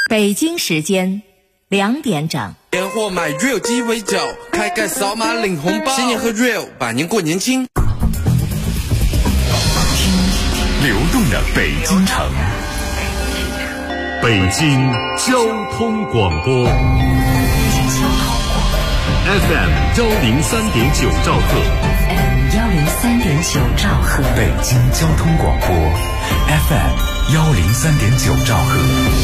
北京时间2点整。 年货买 real 鸡尾酒，开盖扫码领红包，新年喝 real， 百年过年轻。 流动的北京城，北京交通广播 FM 103.9兆赫 103.9兆赫， 北京交通广播 FM 103.9兆赫。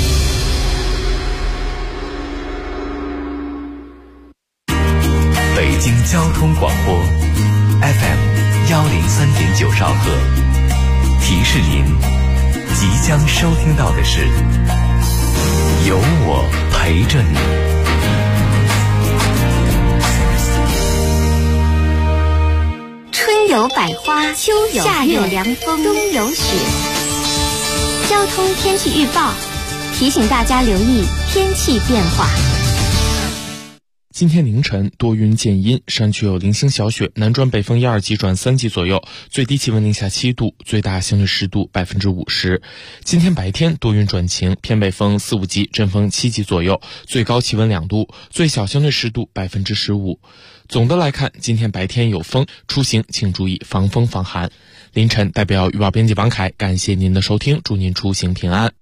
北京交通广播 FM 103.9兆赫，提示您即将收听到的是有我陪着你。 春有百花，秋有夏有凉风，冬有雪。交通天气预报提醒大家留意天气变化。 今天凌晨多云见阴，山区有零星小雪，南转北风1、2级转3级左右，最低气温零下7度，最大相对湿度50%。今天白天多云转晴，偏北风4、5级，阵风7级左右，最高气温2度，最小相对湿度15%。总的来看，今天白天有风，出行请注意防风防寒。凌晨代表预报编辑王凯，感谢您的收听，祝您出行平安。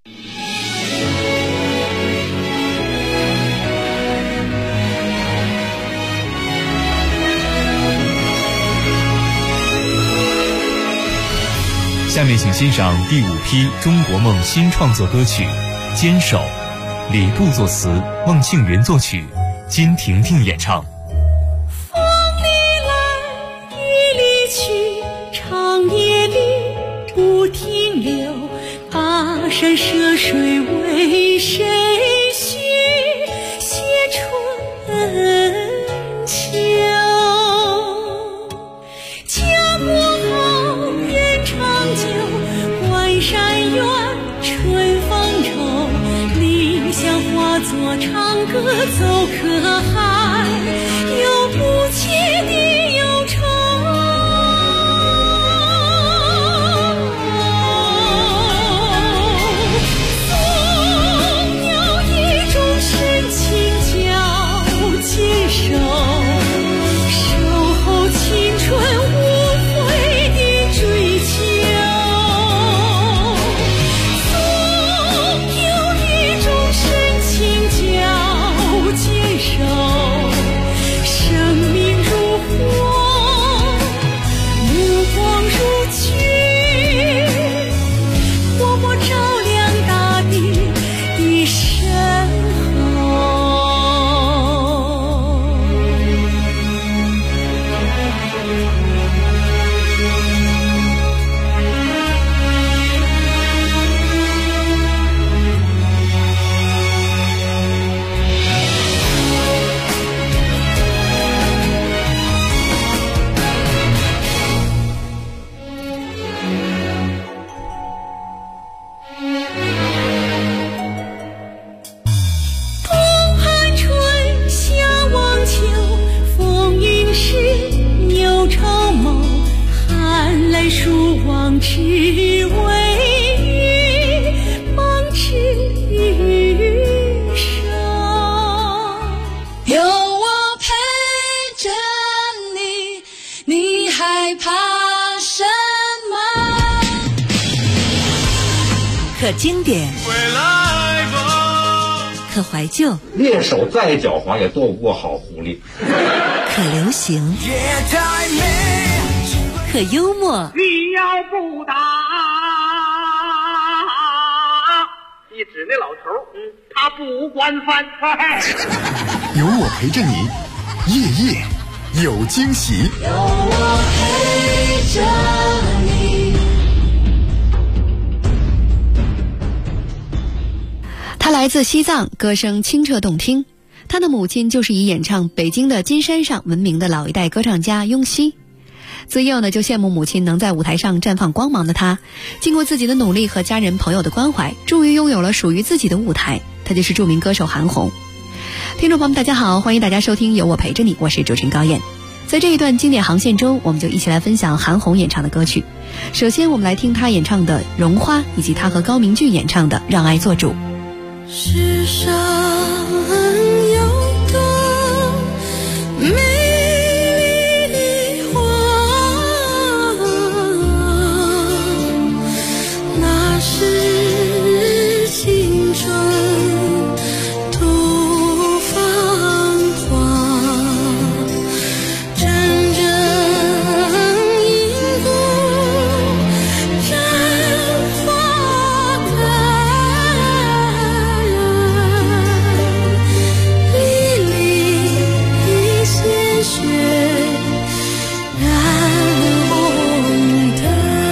下面请欣赏第5批中国梦新创作歌曲《坚守》，李杜作词，孟庆元作曲，金婷婷演唱。 风里来，雨里去，长夜里不停留，跋山涉水为谁许？写春秋。家国好，人长久，关山远，春风愁，理想化作长歌走可海，有不竭的忧愁。总有一种深情叫坚守，守候青春无悔的追求。总有一种深情叫坚守，生命如火，目光如炬，默默照亮大地的身后。东汉春夏望秋，风云时牛朝谋，寒来暑往只为与梦之手。有我陪着你，你害怕什么？ 可经典，可怀旧， 猎手再狡猾也斗不过好狐狸。 可流行，可幽默， 你要不打，一指那老头，他不管饭菜。 有我陪着你，夜夜有惊喜。 有我陪着你。 他来自西藏，歌声清澈动听。他的母亲就是以演唱《北京的金山上》闻名的老一代歌唱家雍熙。自幼呢就羡慕母亲能在舞台上绽放光芒的他，经过自己的努力和家人朋友的关怀，终于拥有了属于自己的舞台。他就是著名歌手韩红。听众朋友们大家好，欢迎大家收听有我陪着你，我是主持人高燕。在这一段经典航线中，我们就一起来分享韩红演唱的歌曲。首先我们来听她演唱的《绒花》，以及她和高明骏演唱的《让爱做主》。 世上有朵美丽的花，那是青春吐芳华，阵阵银鼓绽花开，沥沥鲜血染红灯。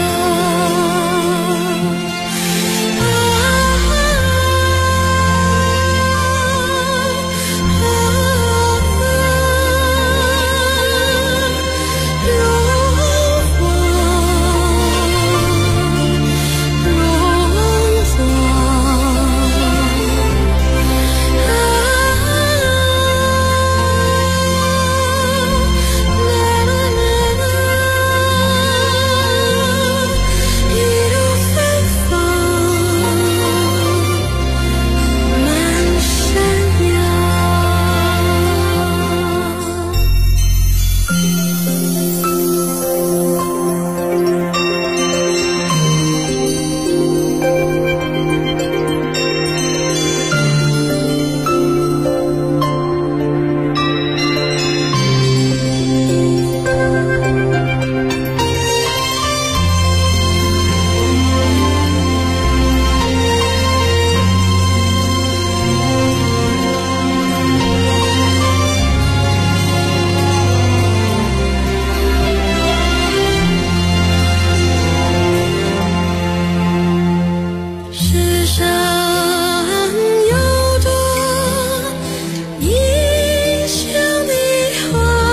世上有朵异乡的花，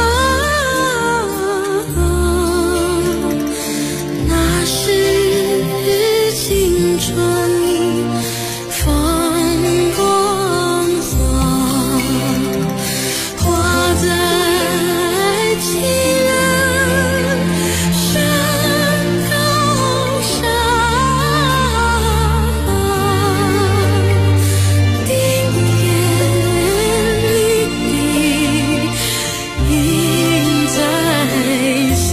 那是青春放光华，花在情人山高山。丁点绿地映在乡，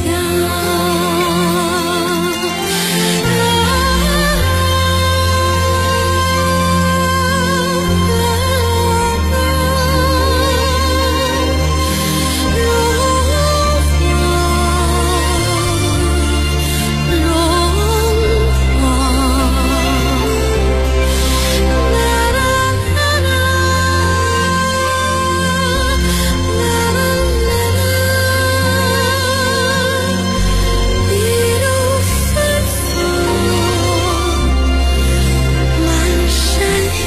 一路芬芳满山羊。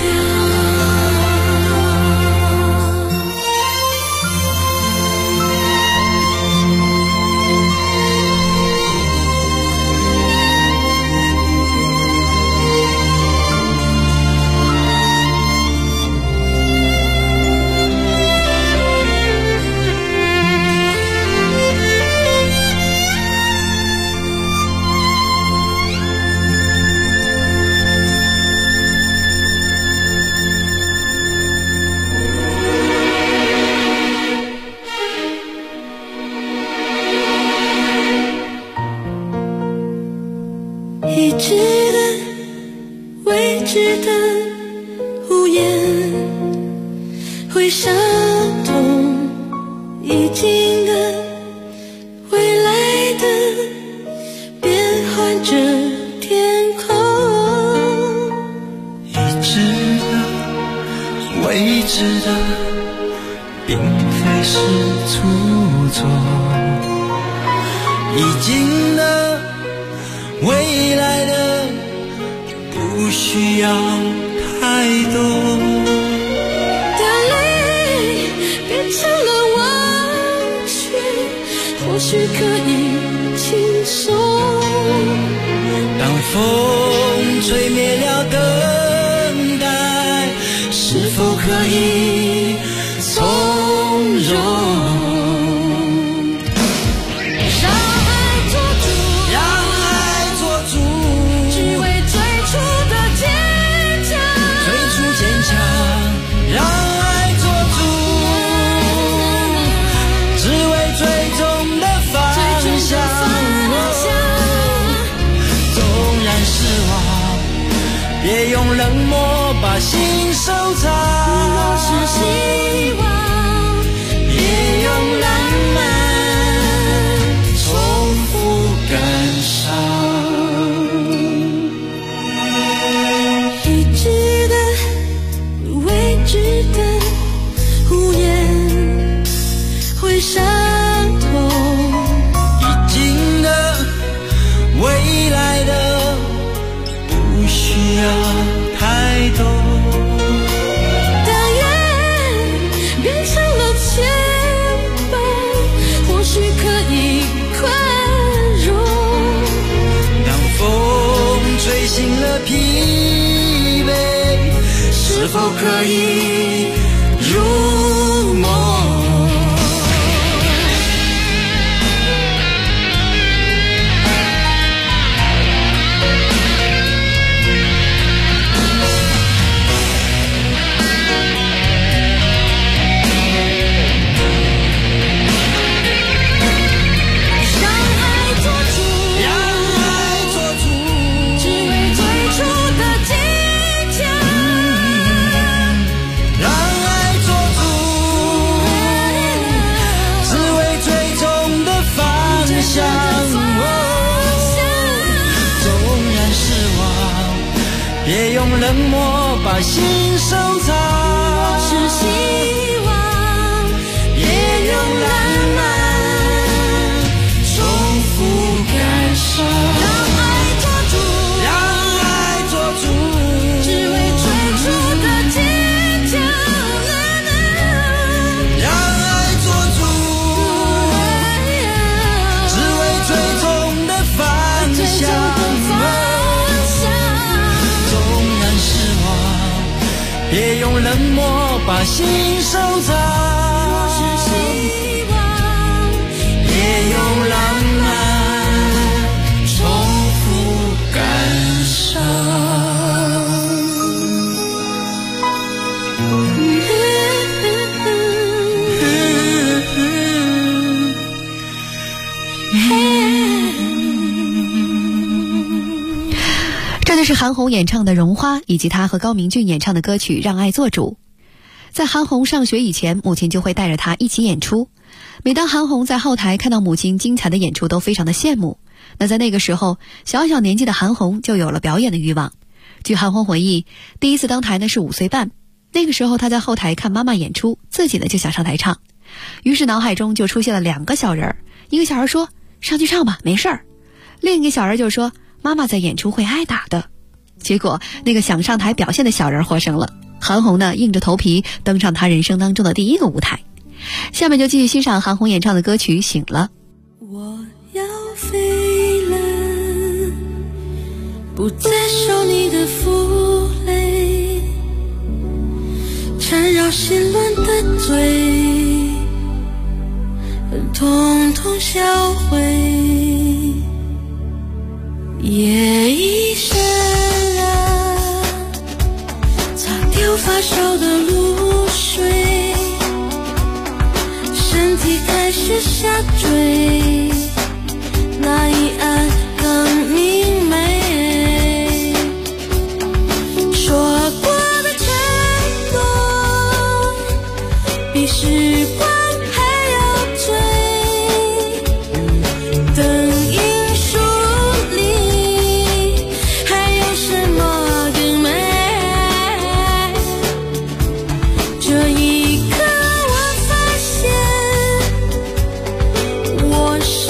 已知的、未知的无言，会伤痛已经的、未来的，变换着天空。 已知的、未知的，并非是出错。已经的、未来的，不需要太多。 的泪变成了忘却，或许可以轻松。 当风吹灭了等待，是否可以从容？坚强。 别用冷漠把心收藏。 若是希望， 别用浪漫重复感伤。 已知的未知的无言会伤痛， 已经的未来的不需要太多。 但愿变成了牵绊，或许可以宽容。 当风吹醒了疲惫，是否可以入梦？别用冷漠把心收藏。 若是希望， 别用浪漫重复感伤。 让爱做主， 让爱做主， 只为追逐的坚强。 让爱做主，只为最终的方向。别用冷漠把心收藏。 若是希望， 别用浪漫重复感伤。 这就是韩红演唱的《绒花》，以及她和高明骏演唱的歌曲《让爱做主》。在韩红上学以前，母亲就会带着她一起演出。每当韩红在后台看到母亲精彩的演出，都非常的羡慕。那在那个时候，小小年纪的韩红就有了表演的欲望。据韩红回忆，第一次登台呢是5岁半，那个时候她在后台看妈妈演出，自己呢就想上台唱。于是脑海中就出现了2个小人儿，一个小人说上去唱吧，没事儿；另一个小人就说妈妈在演出会挨打的。结果那个想上台表现的小人获胜了，韩红呢硬着头皮登上她人生当中的第一个舞台。下面就继续欣赏韩红演唱的歌曲《醒了》。 我要飞了，不再受你的负累，缠绕心乱的嘴统统销毁。夜已深了，擦掉发梢的露水，身体开始下坠，那一岸更明媚。说过的承诺，比时光还要追。灯影树里，还有什么更美？这一刻我发现，我是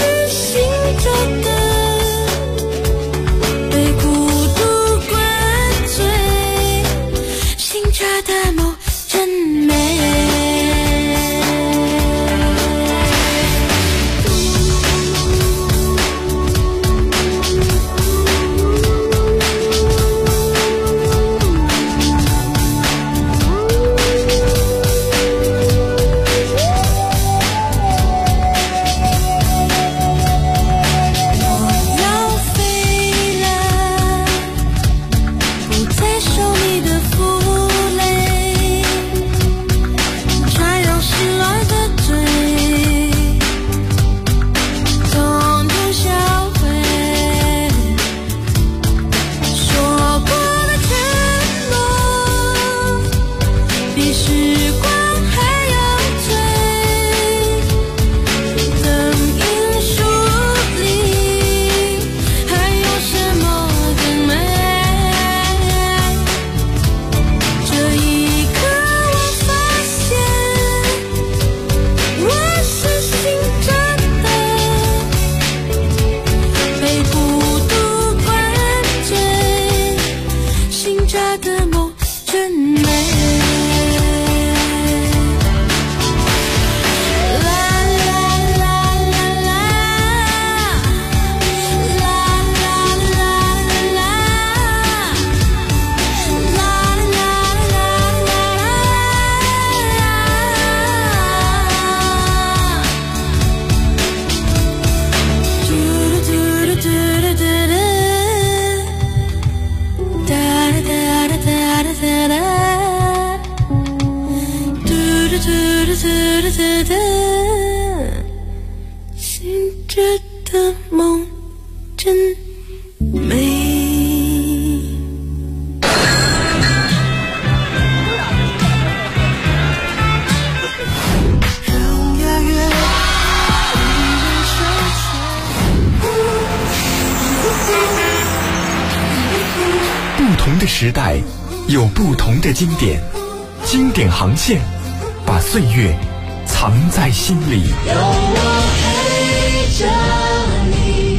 同的时代，有不同的经典，经典航线，把岁月藏在心里。 有我陪着你。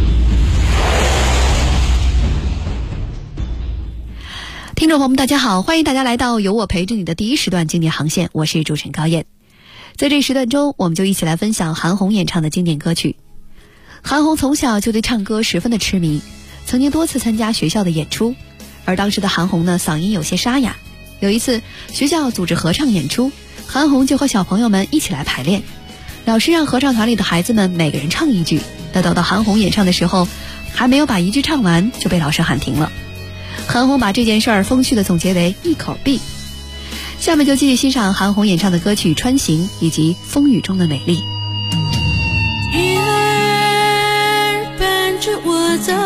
听众朋友们大家好，欢迎大家来到有我陪着你的第一时段经典航线，我是主持人高燕。在这时段中，我们就一起来分享韩红演唱的经典歌曲。韩红从小就对唱歌十分的痴迷，曾经多次参加学校的演出，而当时的韩红呢，嗓音有些沙哑。有一次学校组织合唱演出，韩红就和小朋友们一起来排练，老师让合唱团里的孩子们每个人唱一句，但等到韩红演唱的时候，还没有把一句唱完就被老师喊停了。韩红把这件事儿风趣地总结为一口闭。下面就继续欣赏韩红演唱的歌曲《穿行》以及《风雨中的美丽》。 鱼儿伴着我走，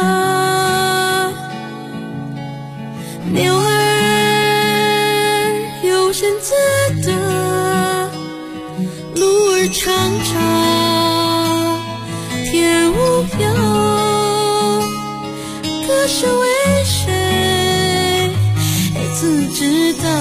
鸟儿有身自得，路儿长长天无忧，歌声为谁自知道。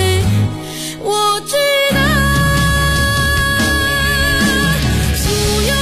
素有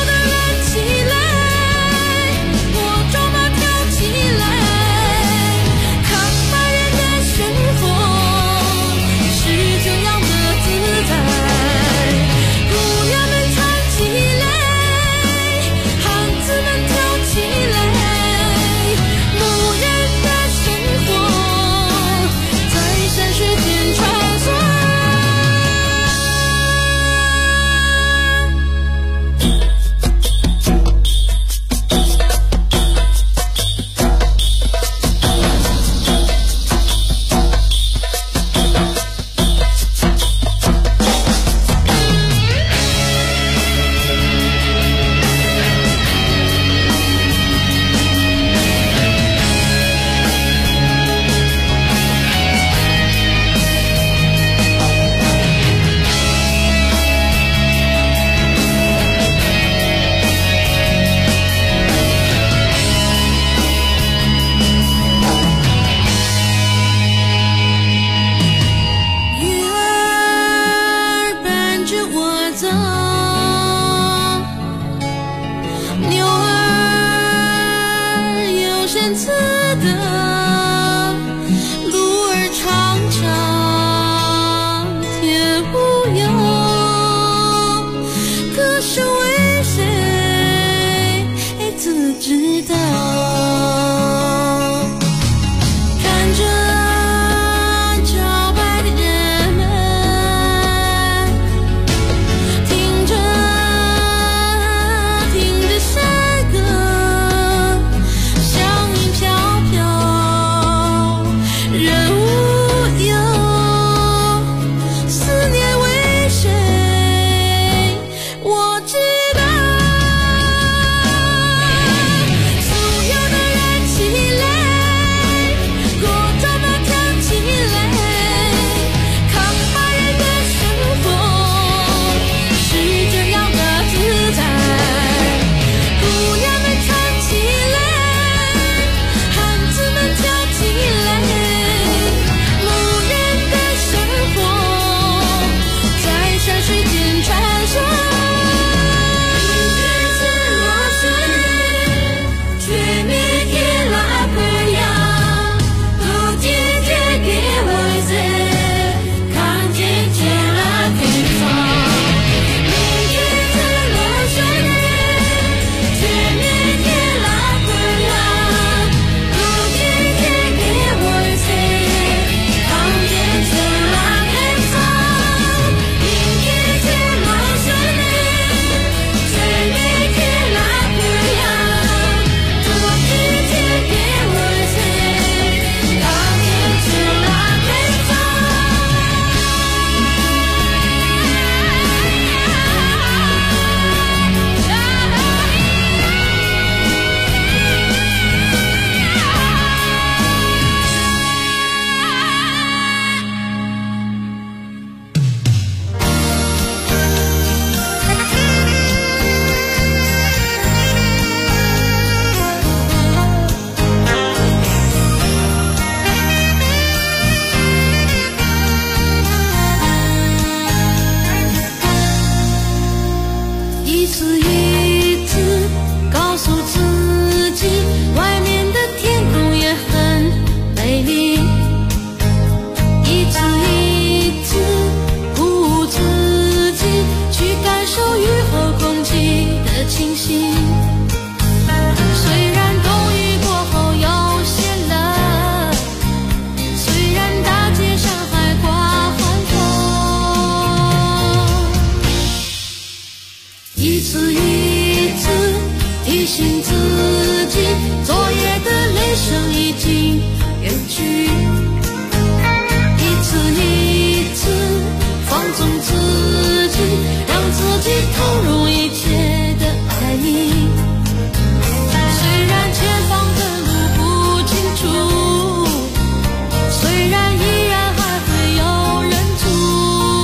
送自己，让自己投入一切的爱你。虽然前方的路不清楚，虽然依然还会有人阻，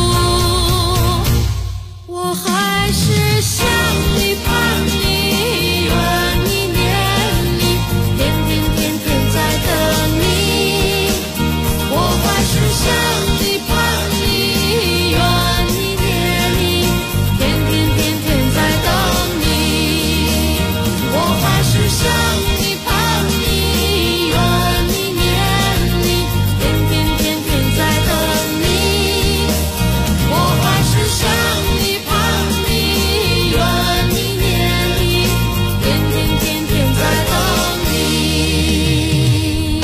我还是想你盼你愿你念你，天天天天在等你。我还是想你盼你愿你念你，天天天天在等你。我还是想你盼你愿你念你，天天天天在等你。我还是想你盼你愿你念你，天天天天在等你。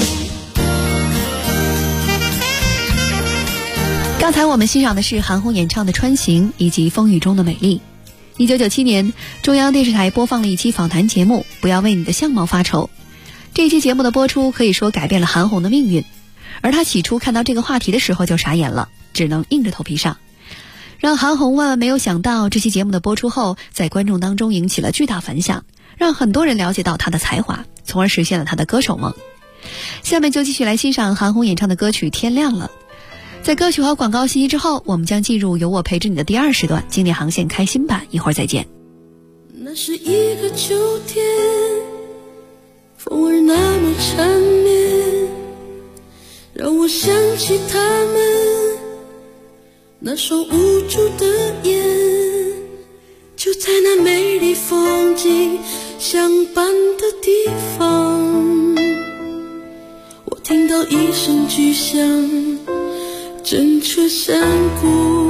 刚才我们欣赏的是韩红演唱的《穿行》以及《风雨中的美丽》。1997年，中央电视台播放了一期访谈节目《不要为你的相貌发愁》。这期节目的播出可以说改变了韩红的命运，而她起初看到这个话题的时候就傻眼了，只能硬着头皮上。让韩红万万没有想到，这期节目的播出后，在观众当中引起了巨大反响，让很多人了解到她的才华，从而实现了她的歌手梦。下面就继续来欣赏韩红演唱的歌曲《天亮了》。在歌曲和广告信息之后，我们将进入由我陪着你的第2时段经典航线开心版，一会儿再见。 那是一个秋天，风儿那么缠绵，让我想起他们那双无助的眼，就在那美丽风景相伴的地方，我听到一声巨响，震彻山谷。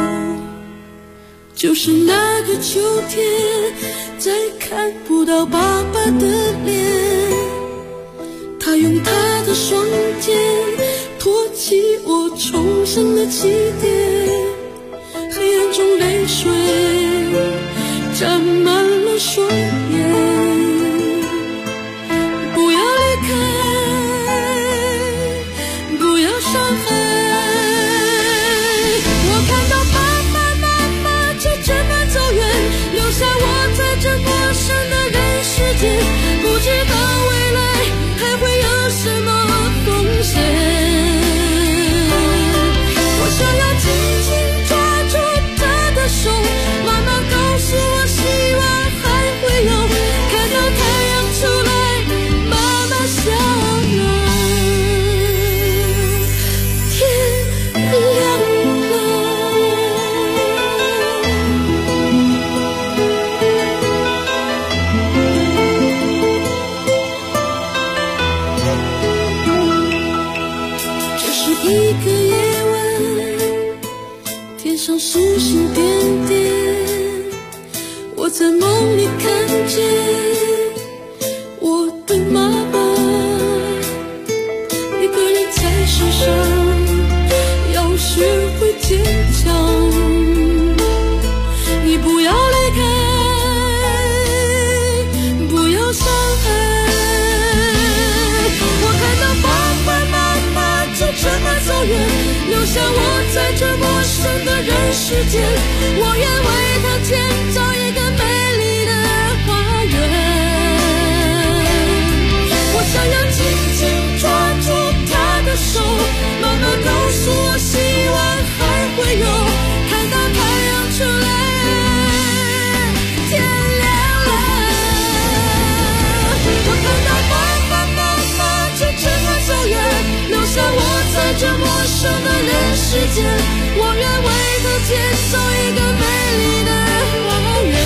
就是那个秋天，再看不到爸爸的脸，他用他的双肩托起我重生的起点，黑暗中泪水沾满了双眼，不要离开，不要伤害，我看到爸爸妈妈就这么走远，留下我在这陌生的人世间，不知道未来还会有什么风险，我想要紧紧抓住他的手，妈妈告诉我希望还会有，看到太阳出来，妈妈笑了，天亮了。这是一个夜晚，天上星星点点，我在梦里看见我的妈妈，一个人在世上要学会坚强，你不要离开，不要伤害，我看到爸爸妈妈就这么走远，留下我在这陌生的人世间，我愿为他建造一个美丽的花园，我想要紧紧抓住他的手，妈妈告诉我希望还会有，看到太阳出来，天亮了，我看到爸爸妈妈就这么走远，留下我在这陌生的人世间，我愿为他建造一个美丽的花园，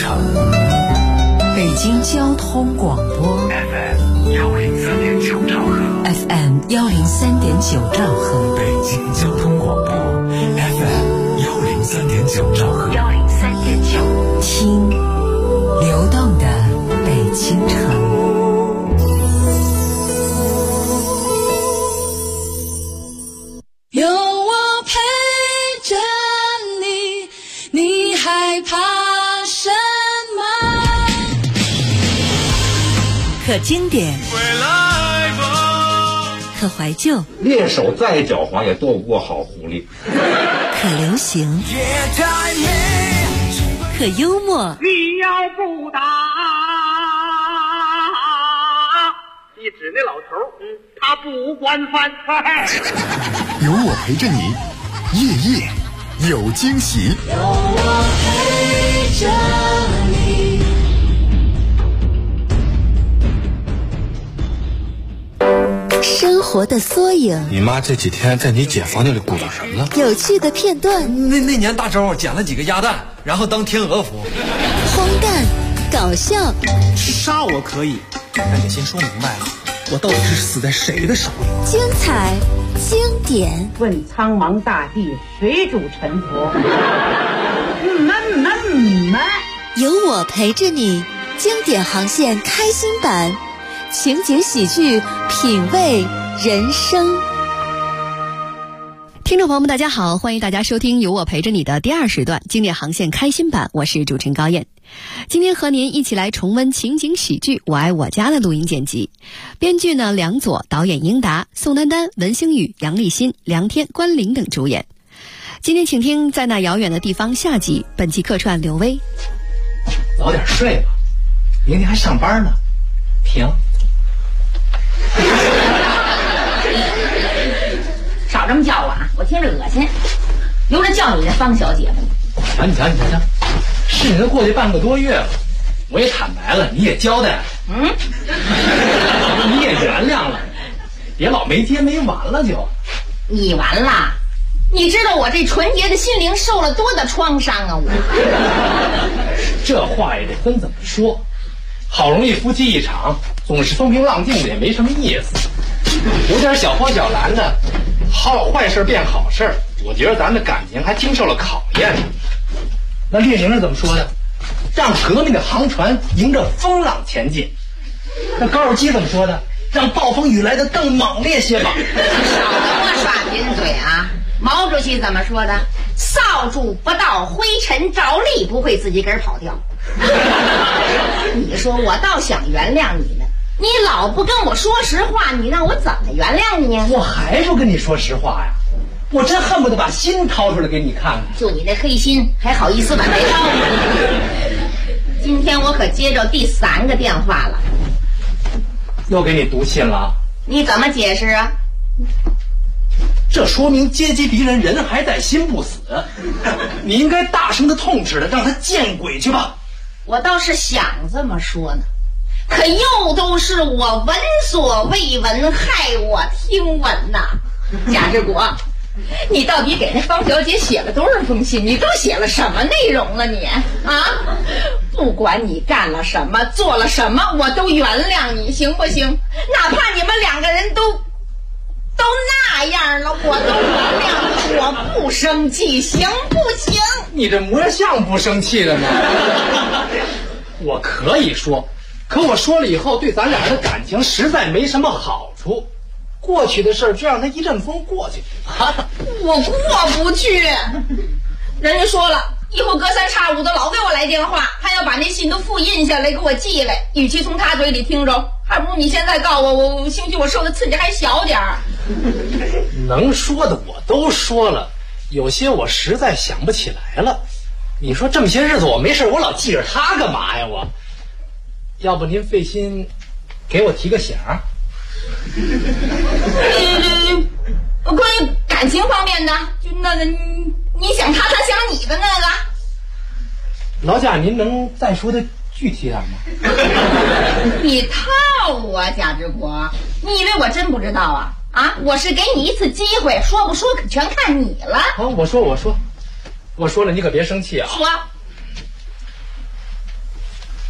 城， 北京交通广播 FM 103.9兆赫 ，FM 103.9兆赫， 北京交通广播 FM 103.9兆赫 103.9， 听流动的北京城。 有我陪着你，你害怕什么？ 可经典，可怀旧， 猎手再狡猾也斗不过好狐狸。 可流行，可幽默。 你要不打，一指那老头，他不管饭。 有我陪着你，夜夜有惊喜。 有我陪着你。 生活的缩影， 你妈这几天在你姐房间里鼓捣什么呢？ 有趣的片段。 那年大周捡了几个鸭蛋，然后当天鹅服。 荒诞，搞笑。 杀我可以，但得先说明白了，我到底是死在谁的手里？ 精彩，经典。 问苍茫大地，谁主沉浮？ 有我陪着你，经典航线开心版，情景喜剧，品味人生。 听众朋友们大家好，欢迎大家收听有我陪着你的第二时段经典航线开心版，我是主持人高燕。今天和您一起来重温情景喜剧《我爱我家》的录音剪辑。编剧呢梁左，导演英达、宋丹丹、文星宇、杨立新、梁天、关凌等主演。今天请听在那遥远的地方下集，本期客串刘威。 早点睡吧，明天还上班呢。停。 少这么叫我啊，我听着恶心。留着叫你的方小姐吧。 瞧，事情都过去半个多月了，我也坦白了，你也交代了，你也原谅了，别老没接没完了就。 你完了？你知道我这纯洁的心灵受了多大创伤啊！我这话也得分怎么说，好容易夫妻一场，总是风平浪静的也没什么意思，有点小波小澜的，坏事变好事，我觉得咱的感情还经受了考验呢。那列宁是怎么说的？让革命的航船迎着风浪前进。那高尔基怎么说的？让暴风雨来得更猛烈些吧。 少跟我耍贫嘴啊！毛主席怎么说的？扫帚不到灰尘着力不会自己个儿跑掉。你说我倒想原谅你呢，你老不跟我说实话，你让我怎么原谅你呀？ 我还不跟你说实话呀，我真恨不得把心掏出来给你看看。 就你那黑心还好意思往外掏？今天我可接着第3个电话了。 又给你读信了？ 你怎么解释啊？ 这说明阶级敌人人还在心不死，你应该大声的痛斥他，让他见鬼去吧。 我倒是想这么说呢，可又都是我闻所未闻，害我听闻呐。贾志国，你到底给那方小姐写了多少封信？你都写了什么内容了你啊？不管你干了什么做了什么，我都原谅你，行不行？哪怕你们2个人都那样了，我都原谅你，我不生气，行不行？ 你这模样像不生气的呢。我可以说，可我说了以后对咱俩人的感情实在没什么好处。过去的事就让它一阵风过去。 我过不去。人家说了，以后隔3差5的老给我来电话，还要把那信都复印下来给我寄来，与其从他嘴里听着，还不如你现在告我兴许我受的刺激还小点儿。 能说的我都说了，有些我实在想不起来了。你说这么些日子我没事，我老记着他干嘛呀？我要不您费心给我提个醒。 关于感情方面的，就那个你想他想你的那个， 劳驾您能再说的具体点吗？ 你套我，贾志国，你以为我真不知道啊？我是给你一次机会，说不说可全看你了。 我说了，你可别生气啊。 说，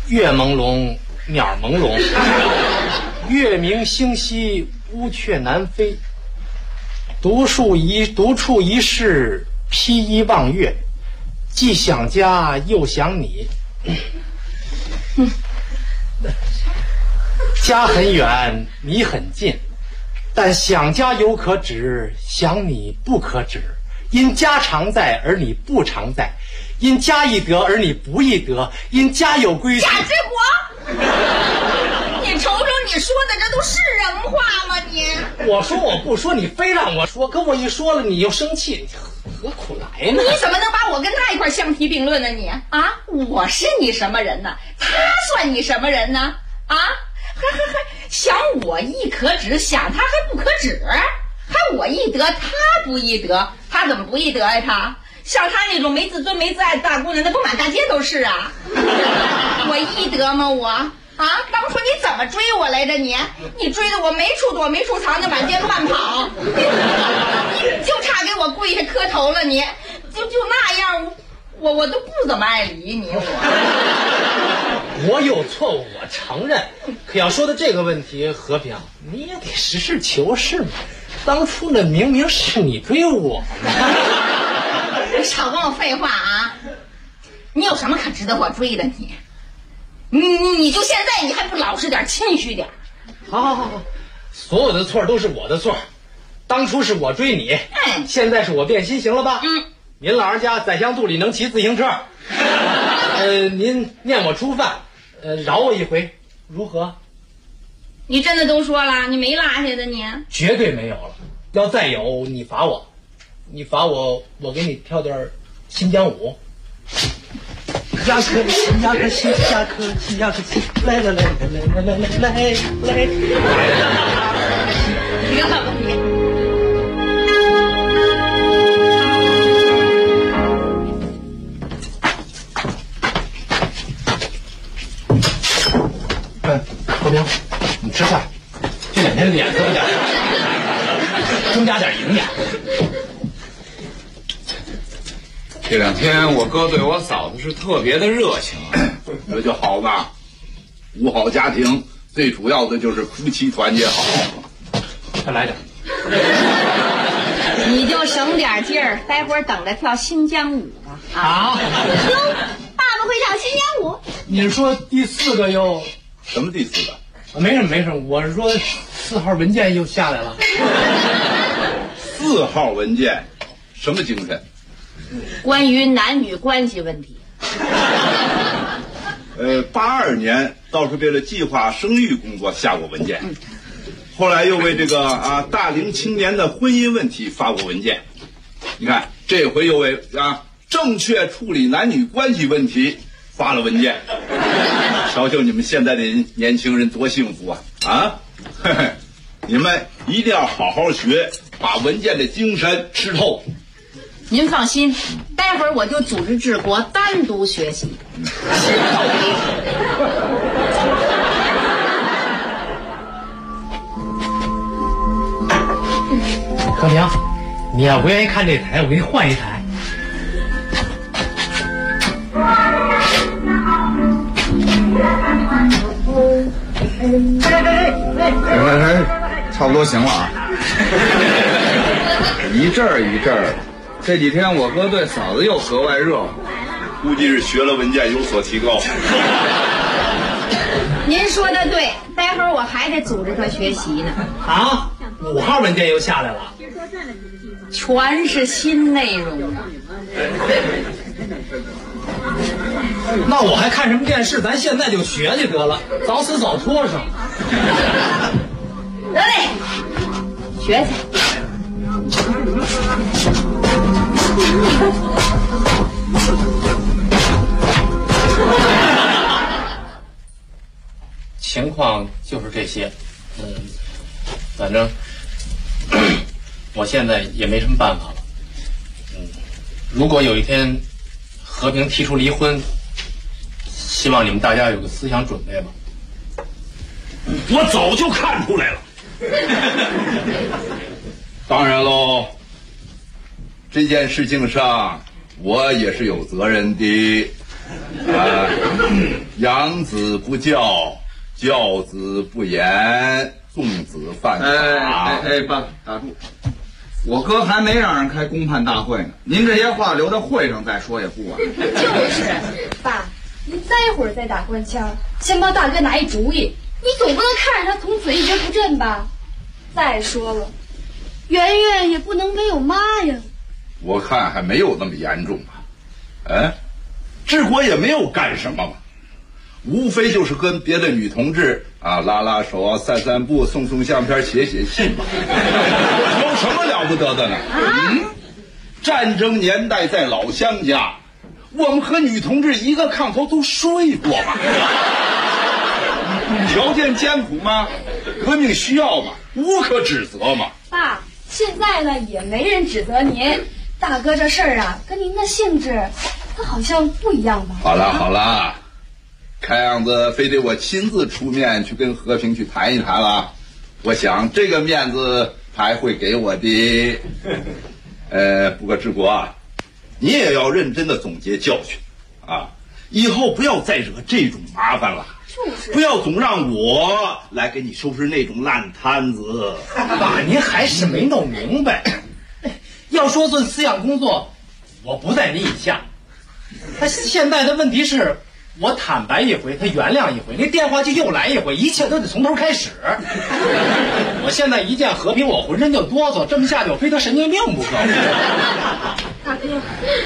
月朦胧，鸟朦胧，月明星稀，乌鹊南飞。独处一室，披衣望月，既想家又想你。家很远，你很近，但想家犹可止，想你不可止。因家常在，而你不常在；因家易得，而你不易得；因家有规矩。 贾之国，你瞅瞅你说的，这都是人话吗？你我说我不说，你非让我说，可我一说了你又生气，何苦来呢？ 你怎么能把我跟他一块相提并论呢？你啊，我是你什么人呢？他算你什么人呢？啊，还想我亦可止，想他还不可止，还我易得，他不易得，他怎么不易得呀？他像他那种没自尊没自爱的大姑娘，那不满大街都是啊！我易得吗？我啊，当初你怎么追我来着？你追得我没处躲没处藏的满街乱跑，你就差给我跪下磕头了，你就那样，我都不怎么爱理你。 我有错误，我承认。可要说的这个问题，和平，你也得实事求是嘛。当初那明明是你追我你少跟我废话啊！你有什么可值得我追的？你就现在你还不老实点，谦虚点？ 好，所有的错都是我的错。当初是我追你，现在是我变心，行了吧？您老人家宰相肚里能骑自行车，您念我初犯，饶我一回，如何？ 你真的都说了，你没落下的你？ 绝对没有了。要再有，你罚我，我给你跳段新疆舞。呀可亲呀可亲呀可亲呀可亲，来，行了吧你。和平，你吃饭，这两天脸色不点，增加点营养。 这两天我哥对我嫂子是特别的热情， 这就好嘛。五好家庭最主要的就是夫妻团结好。 再来点。 你就省点劲儿，待会儿等着跳新疆舞吧。 好， 爸爸会跳新疆舞。 你是说第4个又？ 什么第4个？ 没事，我是说4号文件又下来了。 4号文件，什么精神？ 关于男女关系问题。 82年倒是为了计划生育工作下过文件，后来又为这个大龄青年的婚姻问题发过文件。你看这回又为正确处理男女关系问题发了文件。瞧瞧你们现在的年轻人多幸福啊！你们一定要好好学，把文件的精神吃透。 您放心，待会儿我就组织治国单独学习。 和平，你要不愿意看这台，我给你换一台。 差不多行了啊。一阵儿，这几天我哥对嫂子又格外热乎， 估计是学了文件有所提高。 您说的对，待会儿我还得组织他学习呢。 啊，5号文件又下来了， 全是新内容啊。 那我还看什么电视？咱现在就学去得了，早死早拖上。 得嘞，学去。 情况就是这些，反正我现在也没什么办法了。如果有一天和平提出离婚，希望你们大家有个思想准备吧。 我早就看出来了。当然喽，这件事情上我也是有责任的。 养子不教，教子不严，纵子犯法。 爸，打住！我哥还没让人开公判大会呢，您这些话留到会上再说也不晚。 就是，爸，你待会儿再打官腔，先帮大哥拿一主意。你总不能看着他从此一蹶不振吧？再说了，圆圆也不能没有妈呀。 我看还没有那么严重吧？治国也没有干什么嘛，无非就是跟别的女同志拉拉手啊，散散步，送送相片，写写信嘛。有什么了不得的呢？战争年代在老乡家，我们和女同志一个炕头都睡过嘛。条件艰苦吗？革命需要嘛，无可指责嘛。 爸，现在呢也没人指责您，大哥这事儿啊，跟您的性质，它好像不一样吧？ 好了，看样子非得我亲自出面去跟和平去谈一谈了。我想这个面子还会给我的。不过治国啊，你也要认真的总结教训啊，以后不要再惹这种麻烦了。不要总让我来给你收拾那种烂摊子。 爸，您还是没弄明白。要说论思想工作，我不在您以下。他现在的问题是，我坦白一回，他原谅一回，那电话就又来一回，一切都得从头开始。我现在一见和平，我浑身就哆嗦，这么下去我非得神经病不可。 大哥，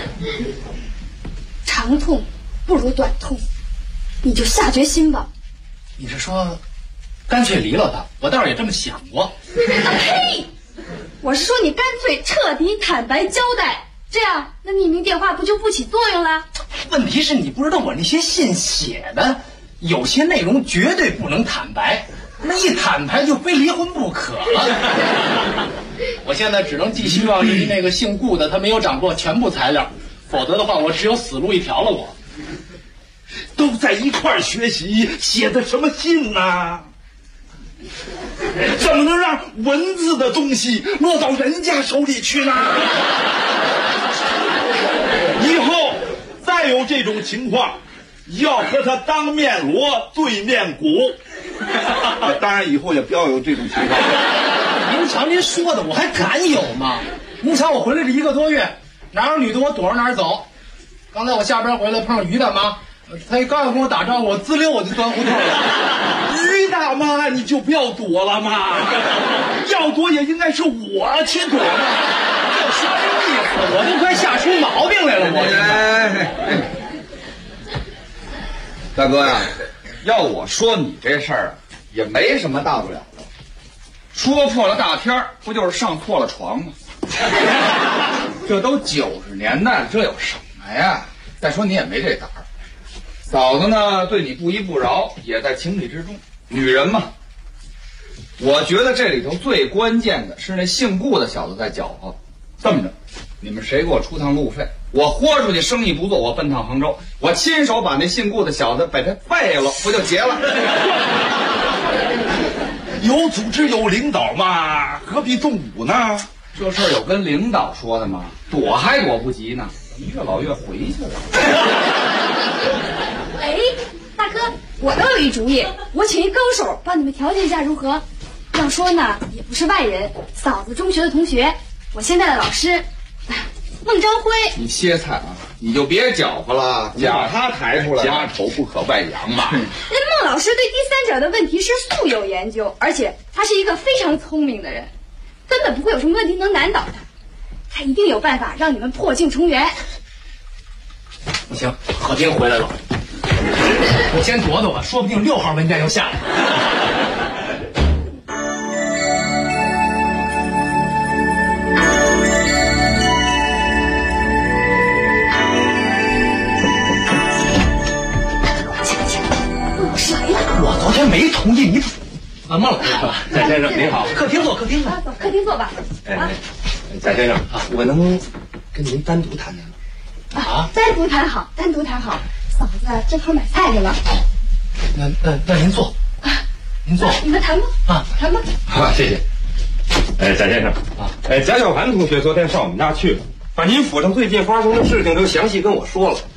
长痛不如短痛。你就下决心吧。 你是说，干脆离了他？我倒是也这么想过。 呸！我是说你干脆彻底坦白交代，这样那匿名电话不就不起作用了？ 问题是你不知道我那些信写的，有些内容绝对不能坦白，那一坦白就非离婚不可了。我现在只能寄希望于那个姓顾的，他没有掌握全部材料，否则的话我只有死路一条了。我都在一块儿学习，写的什么信呢？怎么能让文字的东西落到人家手里去呢？以后再有这种情况，要和他当面锣对面鼓。当然以后也不要有这种情况。 您瞧您说的，我还敢有吗？您瞧我回来这1个多月，哪有女的我躲着哪儿走。刚才我下班回来碰上于大妈，他刚要跟我打招呼，我滋溜我就钻胡同了。 于大妈，你就不要躲了嘛，要躲也应该是我去躲嘛。 就说这意思，我都快吓出毛病来了。 大哥呀，要我说你这事儿也没什么大不了的，说破了大天儿，不就是上错了床吗？这都90年代了，这有什么呀？再说你也没这胆儿。嫂子呢，对你不依不饶，也在情理之中。女人嘛，我觉得这里头最关键的是那姓顾的小子在搅和。这么着，你们谁给我出趟路费？我豁出去生意不做，我奔趟杭州，我亲手把那姓顾的小子把他废了，不就结了？ 有组织有领导嘛，何必动武呢？ 这事儿有跟领导说的吗？躲还躲不及呢，怎么越老越回去了？ 哎，大哥，我倒有一主意，我请一高手帮你们调解一下，如何？要说呢，也不是外人，嫂子中学的同学，我现在的老师孟章辉。 你歇菜啊，你就别搅和了，你把他抬出来， 家丑不可外扬嘛。 那孟老师对第三者的问题是素有研究，而且他是一个非常聪明的人，根本不会有什么问题能难倒他，他一定有办法让你们破镜重圆。 不行，和平回来了，我先躲躲吧，说不定6号文件就下来了。我昨天没同意你。孟老师，贾先生您好，客厅坐，客厅坐， 走，客厅坐吧。 贾先生啊，我能跟您单独谈谈吗？ 啊，单独谈好，单独谈好。嫂子这会儿买菜去了。 那您坐，您坐。 你们谈吧。啊，谈吧。 好，谢谢。贾先生啊，贾小涵同学昨天上我们家去了，把您府上最近发生的事情都详细跟我说了。啊，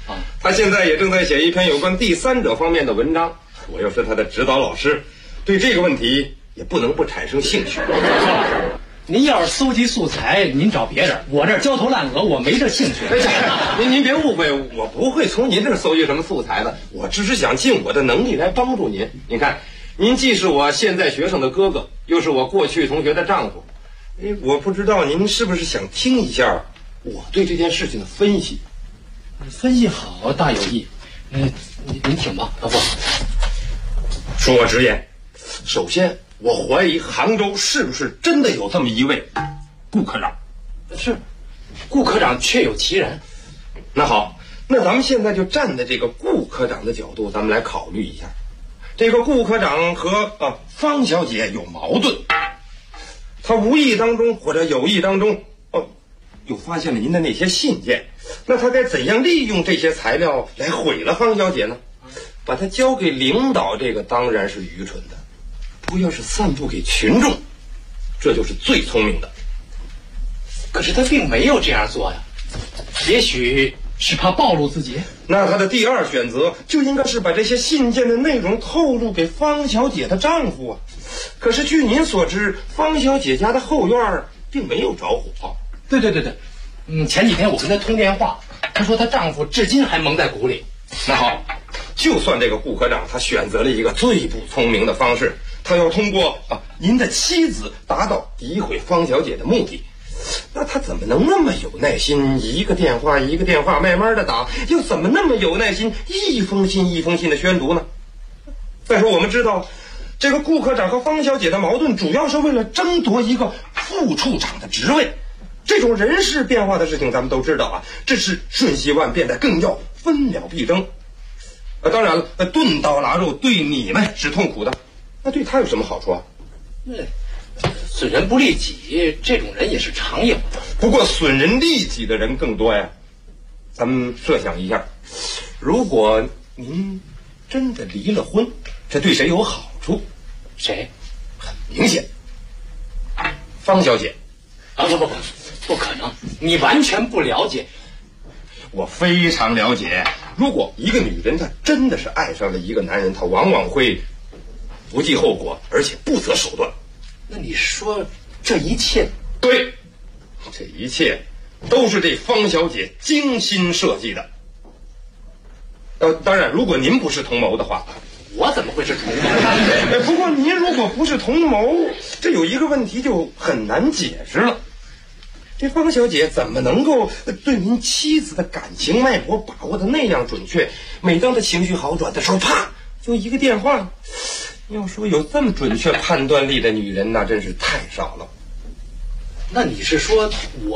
他现在也正在写一篇有关第三者方面的文章，我又是他的指导老师，对这个问题也不能不产生兴趣。 您要是搜集素材，您找别人，我这焦头烂额，我没这兴趣。 您别误会，我不会从您这儿搜集什么素材的，我只是想尽我的能力来帮助您。您看，您既是我现在学生的哥哥，又是我过去同学的丈夫，我不知道您是不是想听一下我对这件事情的分析？ 分析好，大有益。您请吧，老夫。 恕我直言，首先我怀疑杭州是不是真的有这么一位顾科长？ 是，顾科长确有其人。 那好，那咱们现在就站在这个顾科长的角度，咱们来考虑一下，这个顾科长和方小姐有矛盾，他无意当中或者有意当中又发现了您的那些信件，那他该怎样利用这些材料来毁了方小姐呢？把它交给领导，这个当然是愚蠢的，不要是散布给群众，这就是最聪明的。 可是他并没有这样做呀，也许是怕暴露自己。 那他的第二选择就应该是把这些信件的内容透露给方小姐的丈夫啊。可是据您所知，方小姐家的后院并没有着火。 对，前几天我跟她通电话，她说她丈夫至今还蒙在鼓里。 那好，就算这个顾科长他选择了一个最不聪明的方式，他要通过您的妻子达到诋毁方小姐的目的，那他怎么能那么有耐心，一个电话一个电话慢慢的打，又怎么那么有耐心，一封信一封信的宣读呢？再说我们知道，这个顾科长和方小姐的矛盾主要是为了争夺一个副处长的职位，这种人事变化的事情咱们都知道啊，这是瞬息万变的，更要分秒必争。当然了，钝刀剌肉对你们是痛苦的，那对他有什么好处啊？ 损人不利己，这种人也是常有的。 不过损人利己的人更多呀。咱们设想一下，如果您真的离了婚，这对谁有好处？ 谁？ 很明显，方小姐。 不可能，你完全不了解。 我非常了解，如果一个女人她真的是爱上了一个男人，她往往会不计后果，而且不择手段。 那你说这一切？ 对，这一切都是这方小姐精心设计的。当然，如果您不是同谋的话， 我怎么会是同谋？ 不过您如果不是同谋，这有一个问题就很难解释了。这方小姐怎么能够对您妻子的感情脉搏把握的那样准确？每当她情绪好转的时候，啪，就一个电话。要说有这么准确判断力的女人，那真是太少了。 那你是说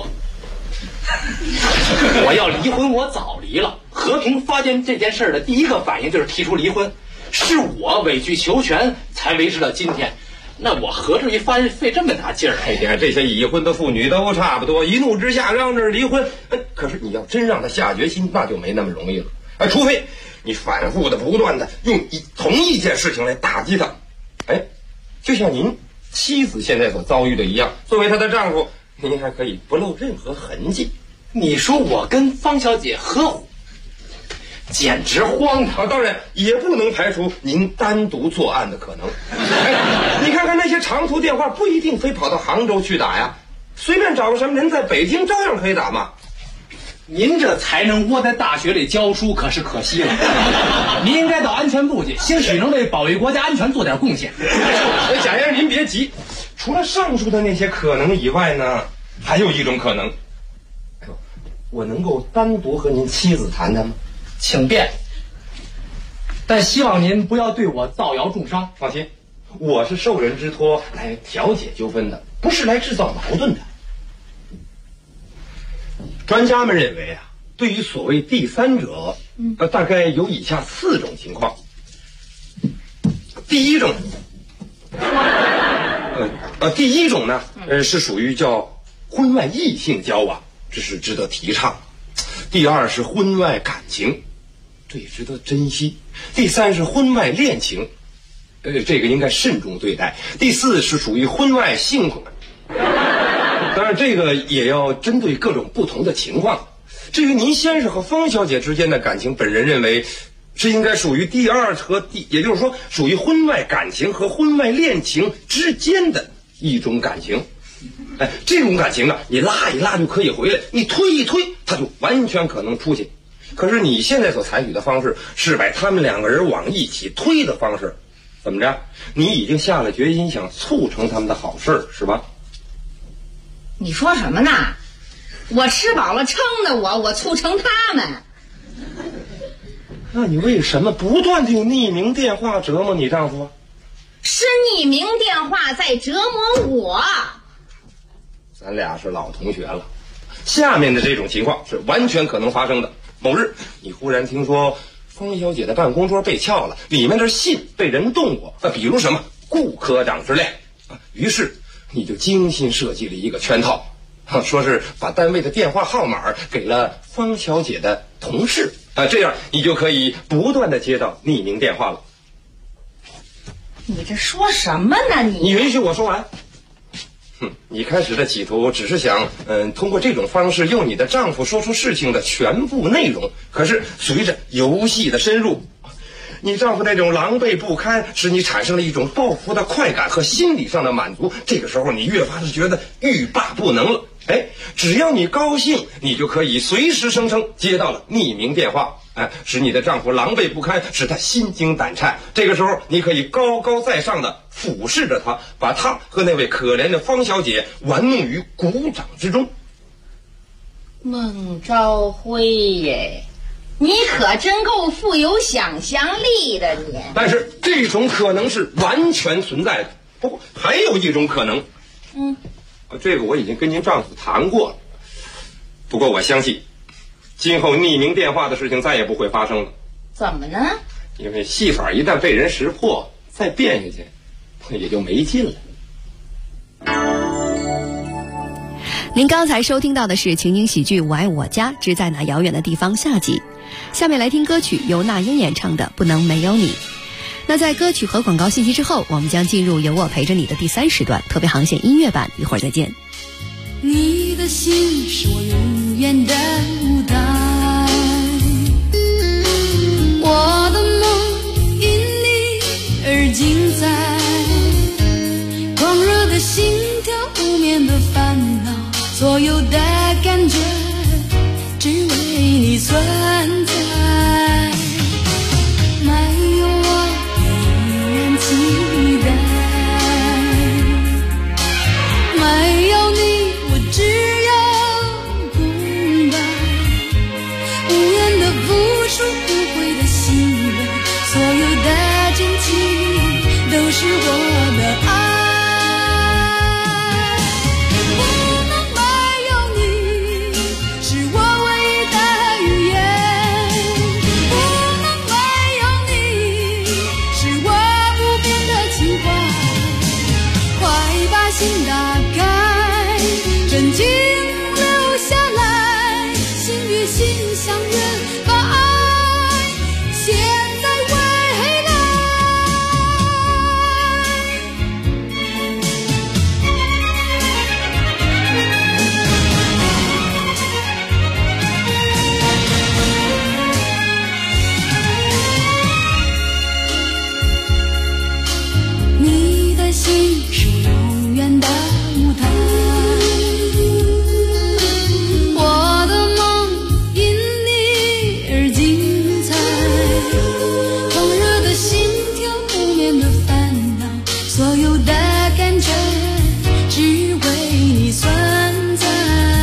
我要离婚，我早离了。和平发现这件事的第一个反应就是提出离婚，是我委曲求全才维持到今天。那我何至于费这么大劲儿？ 哎呀，这些已婚的妇女都差不多，一怒之下让这离婚。可是你要真让她下决心，那就没那么容易了。除非你反复的不断的用同一件事情来打击她。就像您妻子现在所遭遇的一样，作为她的丈夫，您还可以不露任何痕迹。 你说我跟方小姐合伙，简直荒唐。 当然也不能排除您单独作案的可能。你看看那些长途电话，不一定非跑到杭州去打呀，随便找个什么人在北京照样可以打嘛。 您这才能窝在大学里教书，可是可惜了。您应该到安全部去，兴许能为保卫国家安全做点贡献。 贾先生您别急，除了上述的那些可能以外呢，还有一种可能。我能够单独和您妻子谈谈吗？ 请便，但希望您不要对我造谣重伤。 放心，我是受人之托来调解纠纷的，不是来制造矛盾的。专家们认为对于所谓第三者，大概有以下4种情况。第一种呢，是属于叫婚外异性交往，这是值得提倡。第二是婚外感情，这也值得珍惜。第三是婚外恋情，这个应该慎重对待。第4是属于婚外性，当然这个也要针对各种不同的情况。 至于您先生和方小姐之间的感情，本人认为是应该属于第二和也就是说属于婚外感情和婚外恋情之间的一种感情。哎，这种感情呢，你拉一拉就可以回来，你推一推，它就完全可能出去。可是你现在所采取的方式是把他们两个人往一起推的方式，怎么着？你已经下了决心想促成他们的好事，是吧？ 你说什么呢？我吃饱了撑的我促成他们。 那你为什么不断地用匿名电话折磨你丈夫？ 是匿名电话在折磨我。 咱俩是老同学了，下面的这种情况是完全可能发生的。某日，你忽然听说方小姐的办公桌被撬了，里面的信被人动过，比如什么顾科长之类啊。于是你就精心设计了一个圈套，说是把单位的电话号码给了方小姐的同事啊，这样你就可以不断的接到匿名电话了。 你这说什么呢？ 你允许我说完。你开始的企图只是想通过这种方式用你的丈夫说出事情的全部内容，可是随着游戏的深入，你丈夫那种狼狈不堪使你产生了一种报复的快感和心理上的满足，这个时候你越发的觉得欲罢不能了。哎，只要你高兴，你就可以随时声称接到了匿名电话，使你的丈夫狼狈不堪，使他心惊胆颤。这个时候你可以高高在上的俯视着他，把他和那位可怜的方小姐玩弄于股掌之中。 孟昭辉耶，你可真够富有想象力的你。 但是这种可能是完全存在的。不过还有一种可能，这个我已经跟您丈夫谈过了。不过我相信今后匿名电话的事情再也不会发生了。 怎么呢？ 因为戏法一旦被人识破，再变下去也就没劲了。 您刚才收听到的是情景喜剧《我爱我家之在那遥远的地方》下集。下面来听歌曲，由那英演唱的《不能没有你》。那在歌曲和广告信息之后，我们将进入有我陪着你的第3时段特别航线音乐版，一会儿再见。 你的心是我永远的舞台，我的梦因你而精彩，狂热的心跳，无眠的烦恼，所有的感觉只为你存在，没有我依然期待，没有你我只有空白，无言的付出，不悔的心累，所有的真情都是我的爱。心打开，真情留下来，心与心相约，把爱献在未来。你的心是永远的舞台，我的梦因你而精彩，狂热的心跳，无眠的烦恼，所有的感觉只为你存在，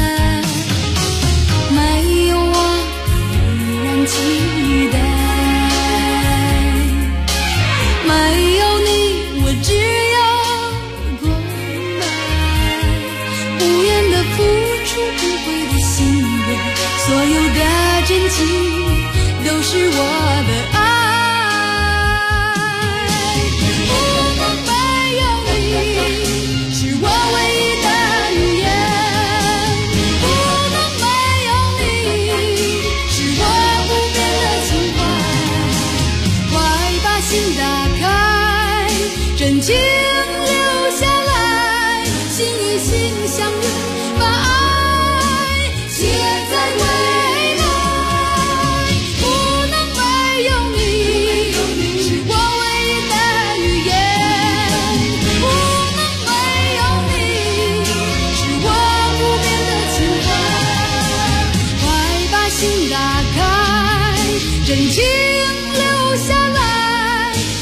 没有我依然期待，没有你我只所有的真情都是我的爱，不能没有你是我唯一的语言，不能没有你是我不变的情怀，快把心打开，真情留下来，心与心相约，把爱写在未来。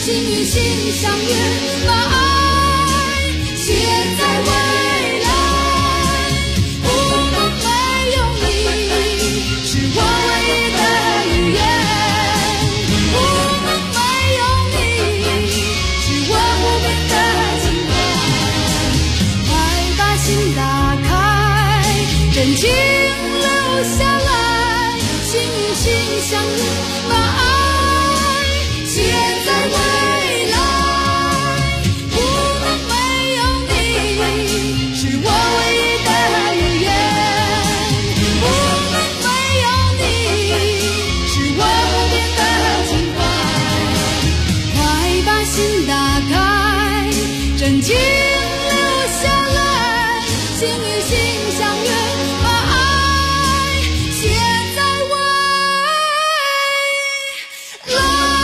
心与心相约，把爱写在未来。不能没有你，是我唯一的语言。不能没有你，是我不变的情怀。快把心打开，真情留下来，心与心相约，把爱写在未来。不能没有你，是我唯一的语言。不能没有你，是我不变的情怀。快把心打开，真情留下来，心与心相约，把爱写在未来。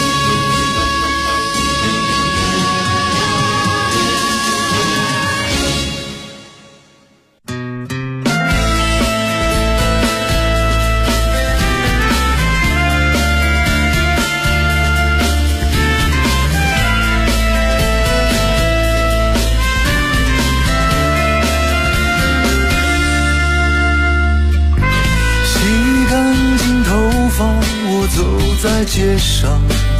洗干净头发，我走在街上，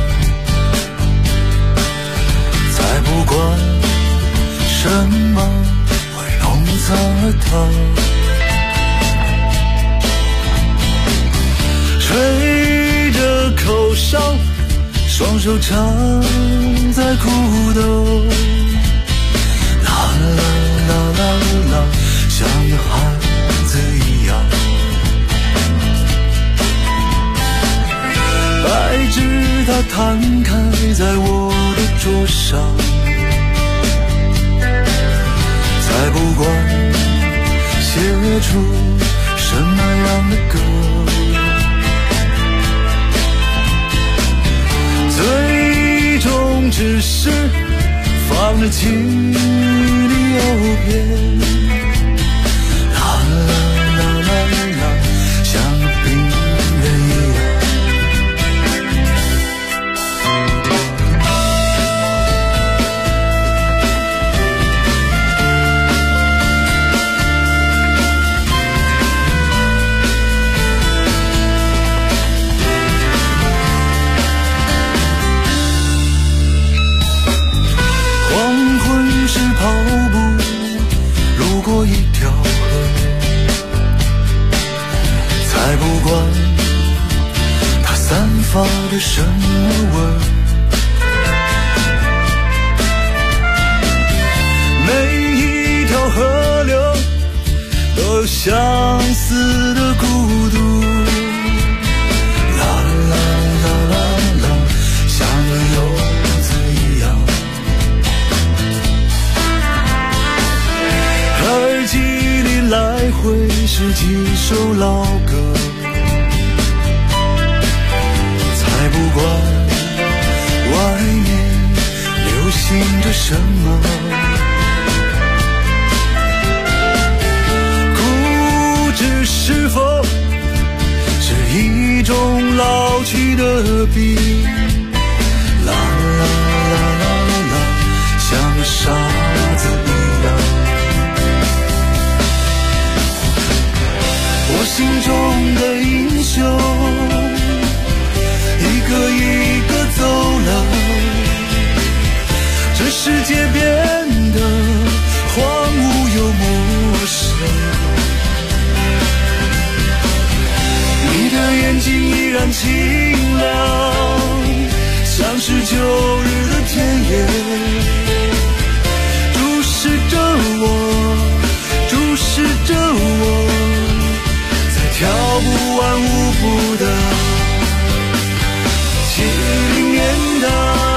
才不管什么会弄脏了它。吹着口哨，双手插在裤兜，啦啦啦啦啦，像个孩子一样。白纸它摊开在我的桌上，才不管写出什么样的歌。最终只是放着情侣邮片，啦啦啦啦啦，像个病人一样。黄昏时跑步，路过一条河，才不管它散发着什么味儿。每一条河流都有相似的孤独，啦啦啦啦啦，像个游子一样。耳机里来回是几首老歌，才不管外面流行着什么。固执是否是一种老去的病？啦啦啦啦啦，像个傻子一样。我心中的英雄，一个一个走了，这世界变得荒芜又陌生。你的眼睛依然清亮，像是旧日的田野，注视着我，注视着我，跳不完舞步的70年代。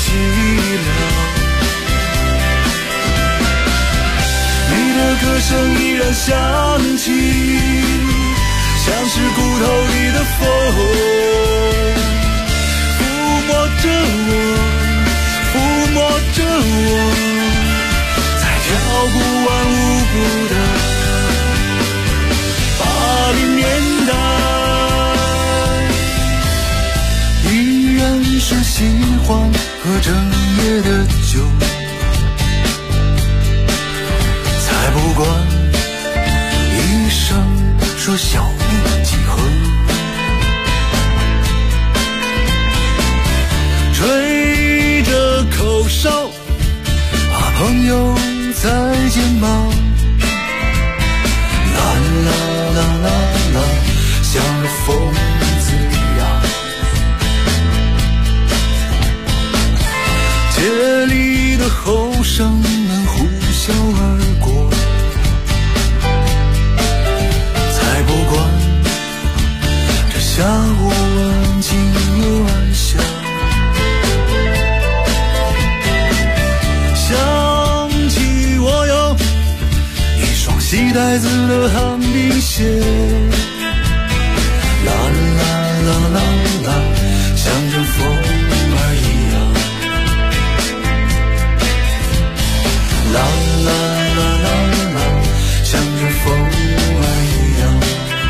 了。你的歌声依然响起，像是骨头里的风，抚摸着我，抚摸着我，在跳不完舞步的80年代，依然是喜欢喝整夜的酒，才不管医生说小命几何，吹着口哨，把朋友再见吧，啦啦啦啦啦，像个疯子一样，街里的后生们呼啸而过，才不管这下午安静又安详，想起我有一双细带子的旱冰鞋，啦啦啦啦啦，像阵风儿一样，啦啦啦啦啦，像阵风儿一样。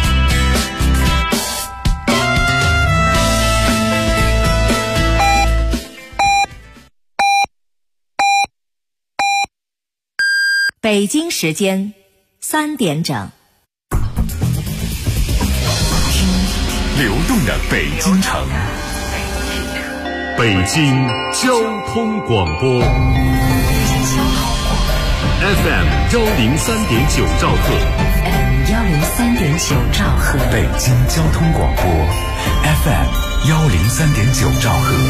北京时间3点整， 流动的北京城，北京交通广播 FM 103.9兆赫 103.9兆赫， 北京交通广播 FM 103.9兆赫。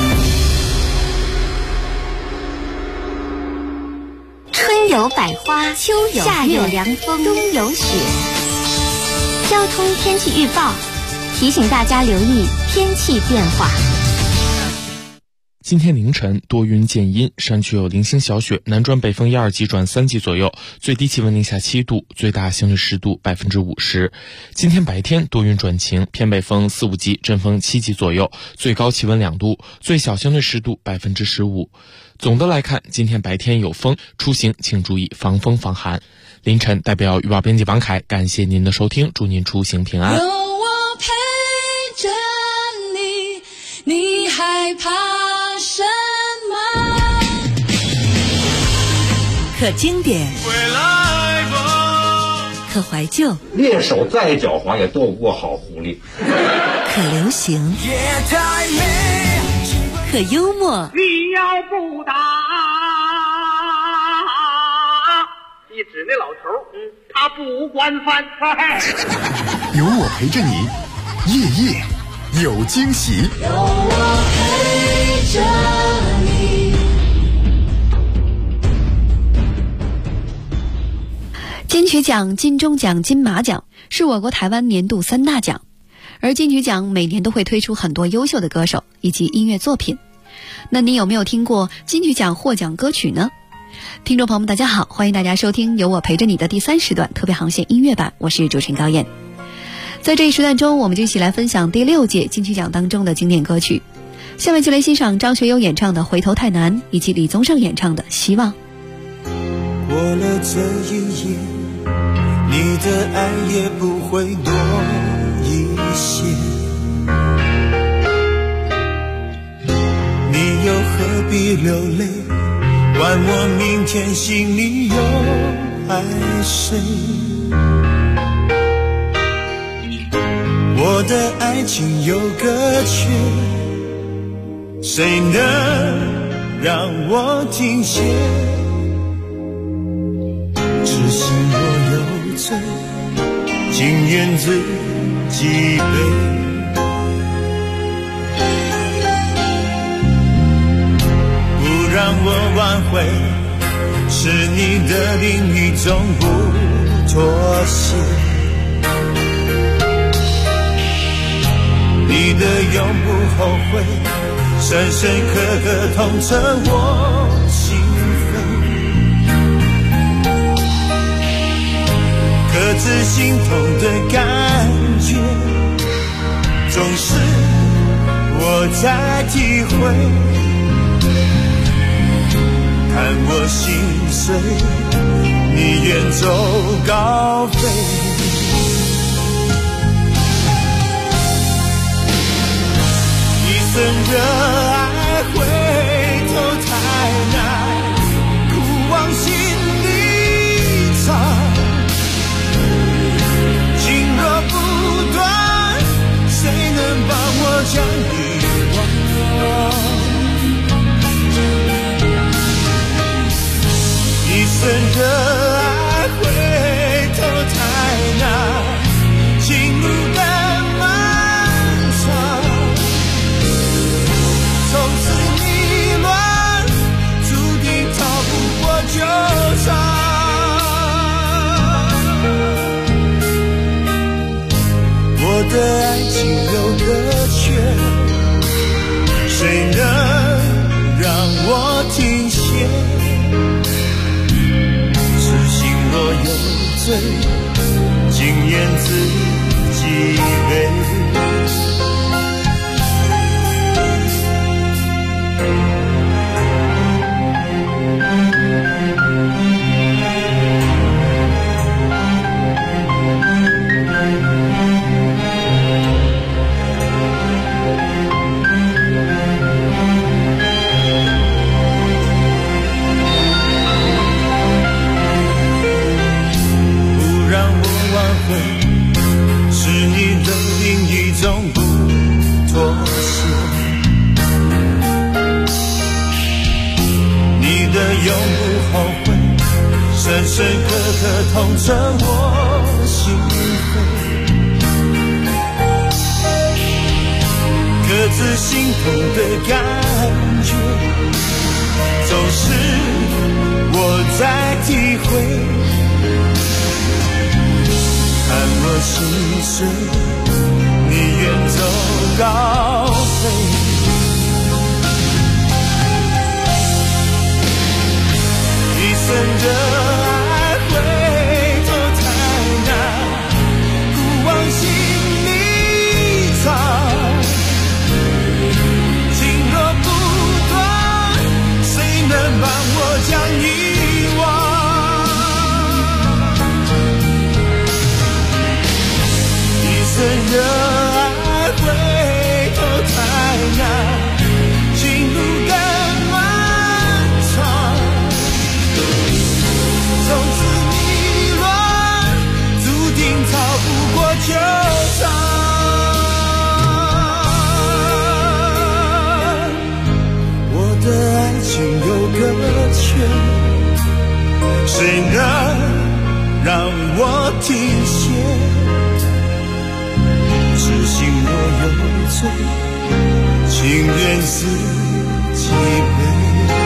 春有百花，秋有夏有凉风，冬有雪。交通天气预报提醒大家留意天气变化。 今天凌晨多云见阴，山区有零星小雪，南转北风1、2级转3级左右，最低气温零下7度，最大相对湿度50%。今天白天多云转晴，偏北风4、5级，阵风7级左右，最高气温2度，最小相对湿度15%。总的来看，今天白天有风，出行请注意防风防寒。凌晨代表预报编辑王凯，感谢您的收听，祝您出行平安。 有我陪着你，你害怕什么？ 可经典，可怀旧， 猎手再狡猾也斗不过好狐狸。 可流行，可幽默。 你要不打，一指那老头，他不管饭。 有我陪着你，夜夜有惊喜。 有我陪着你。 金曲奖、金钟奖、金马奖是我国台湾年度3大奖，而金曲奖每年都会推出很多优秀的歌手以及音乐作品。那你有没有听过金曲奖获奖歌曲呢？听众朋友们大家好，欢迎大家收听有我陪着你的第3时段特别航线音乐版，我是主持人高燕。在这一时段中，我们就一起来分享第6届金曲奖当中的经典歌曲。下面就来欣赏张学友演唱的《回头太难》，以及李宗盛演唱的《希望》。 过了这一夜，你的爱也不会多一些，你又何必流泪，管我明天心里有爱谁。我的爱情有个缺，谁能让我停歇？痴心若有罪，情愿自己背。不让我挽回，是你的另一种不妥协。你的永不后悔， 深深刻刻痛彻我心扉，各自心痛的感觉，总是我在体会，看我心碎，你远走高飞。一生热爱回头太难，苦往心里藏，情若不断，谁能帮我将你忘？一生热爱回头太难，情路的漫长，从此迷乱，注定逃不过纠缠。我的爱情有个缺，谁能让我停歇？痴心若有罪，竟怨自己悲。是你的另一种不妥协，你的永不后悔，深深刻刻痛彻我心扉，各自心痛的感觉，总是我在体会，看我心碎，你远走高飞。一生热爱回头太难，苦往心里藏，情若不断，谁能帮我将遗忘？热爱回头太难，情路更漫长，从此迷乱，注定逃不过纠缠。我的爱情有个缺，谁能让我停歇？痴心若有罪，情愿自己悲。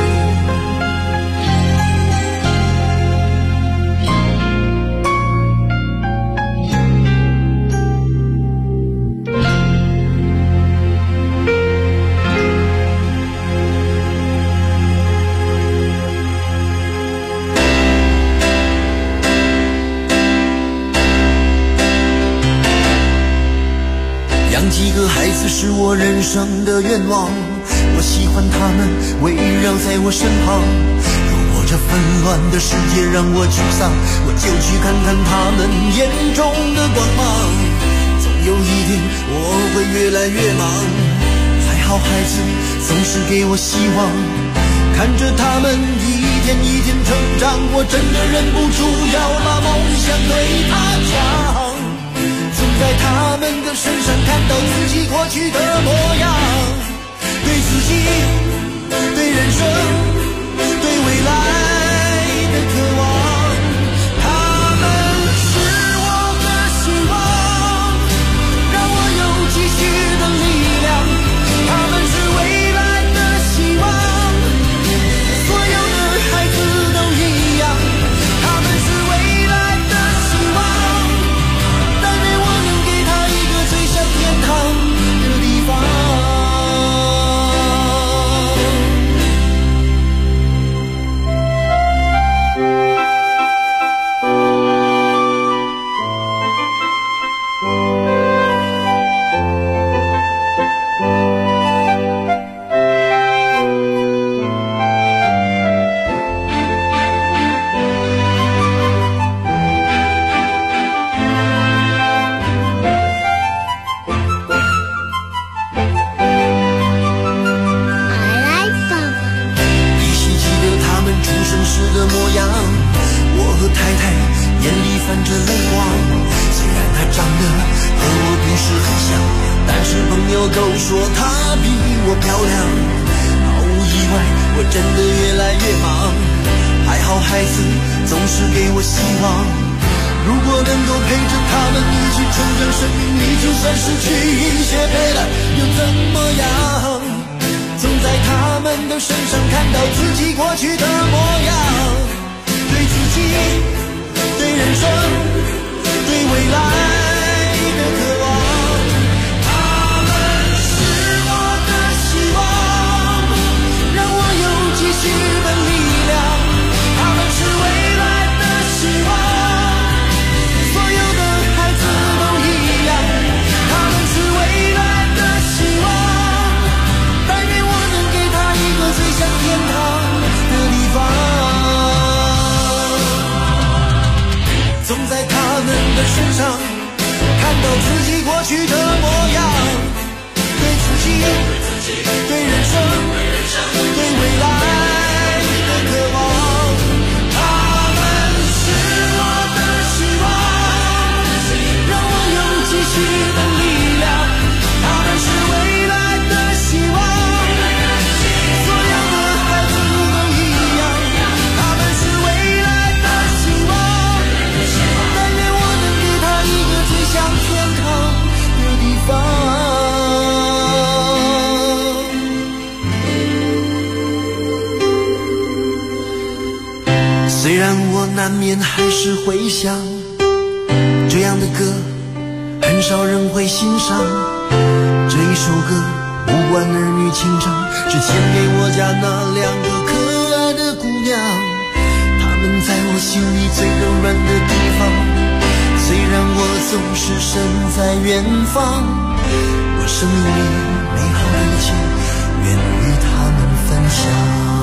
养几个孩子是我人生的愿望，我喜欢他们围绕在我身旁。如果这纷乱的世界让我沮丧，我就去看看他们眼中的光芒。总有一天我会越来越忙，还好孩子总是给我希望，看着他们一天一天成长，我真的忍不住要把梦想对他讲。在他们的身上看到自己过去的模样，对自己，对人生，对未来的渴望。他们是我的希望，让我有继续的力量。他们是未来的希望，所有的孩子都一样。他们是未来的希望，但愿我最像天堂的地方。 我口说她比我漂亮，毫无意外，我真的越来越忙。还好孩子总是给我希望，如果能够陪着他们一起成长，生命里就算失去一些陪伴又怎么样？总在他们的身上看到自己过去的模样，对自己，对人生，对未来的渴望。他们是我的希望，让我有继续的力量。他们是未来的希望，所有的孩子都一样。他们是未来的希望，但愿我能给他一个最像天堂的地方。总在他们的身上看到自己过去的模样，对自己，对人生，对未来的渴望。他们是我的希望，让我有继续的力量。他们是未来的希望，所有的孩子都一样。他们是未来的希望，但愿我能给他一个最像天堂的地方。虽然我难免还是会想，这样的歌很少人会欣赏。这一首歌无关儿女情长，是献给我家那2个可爱的姑娘。她们在我心里最柔软的地方，虽然我总是身在远方，我生命里美好的一切愿与她们分享。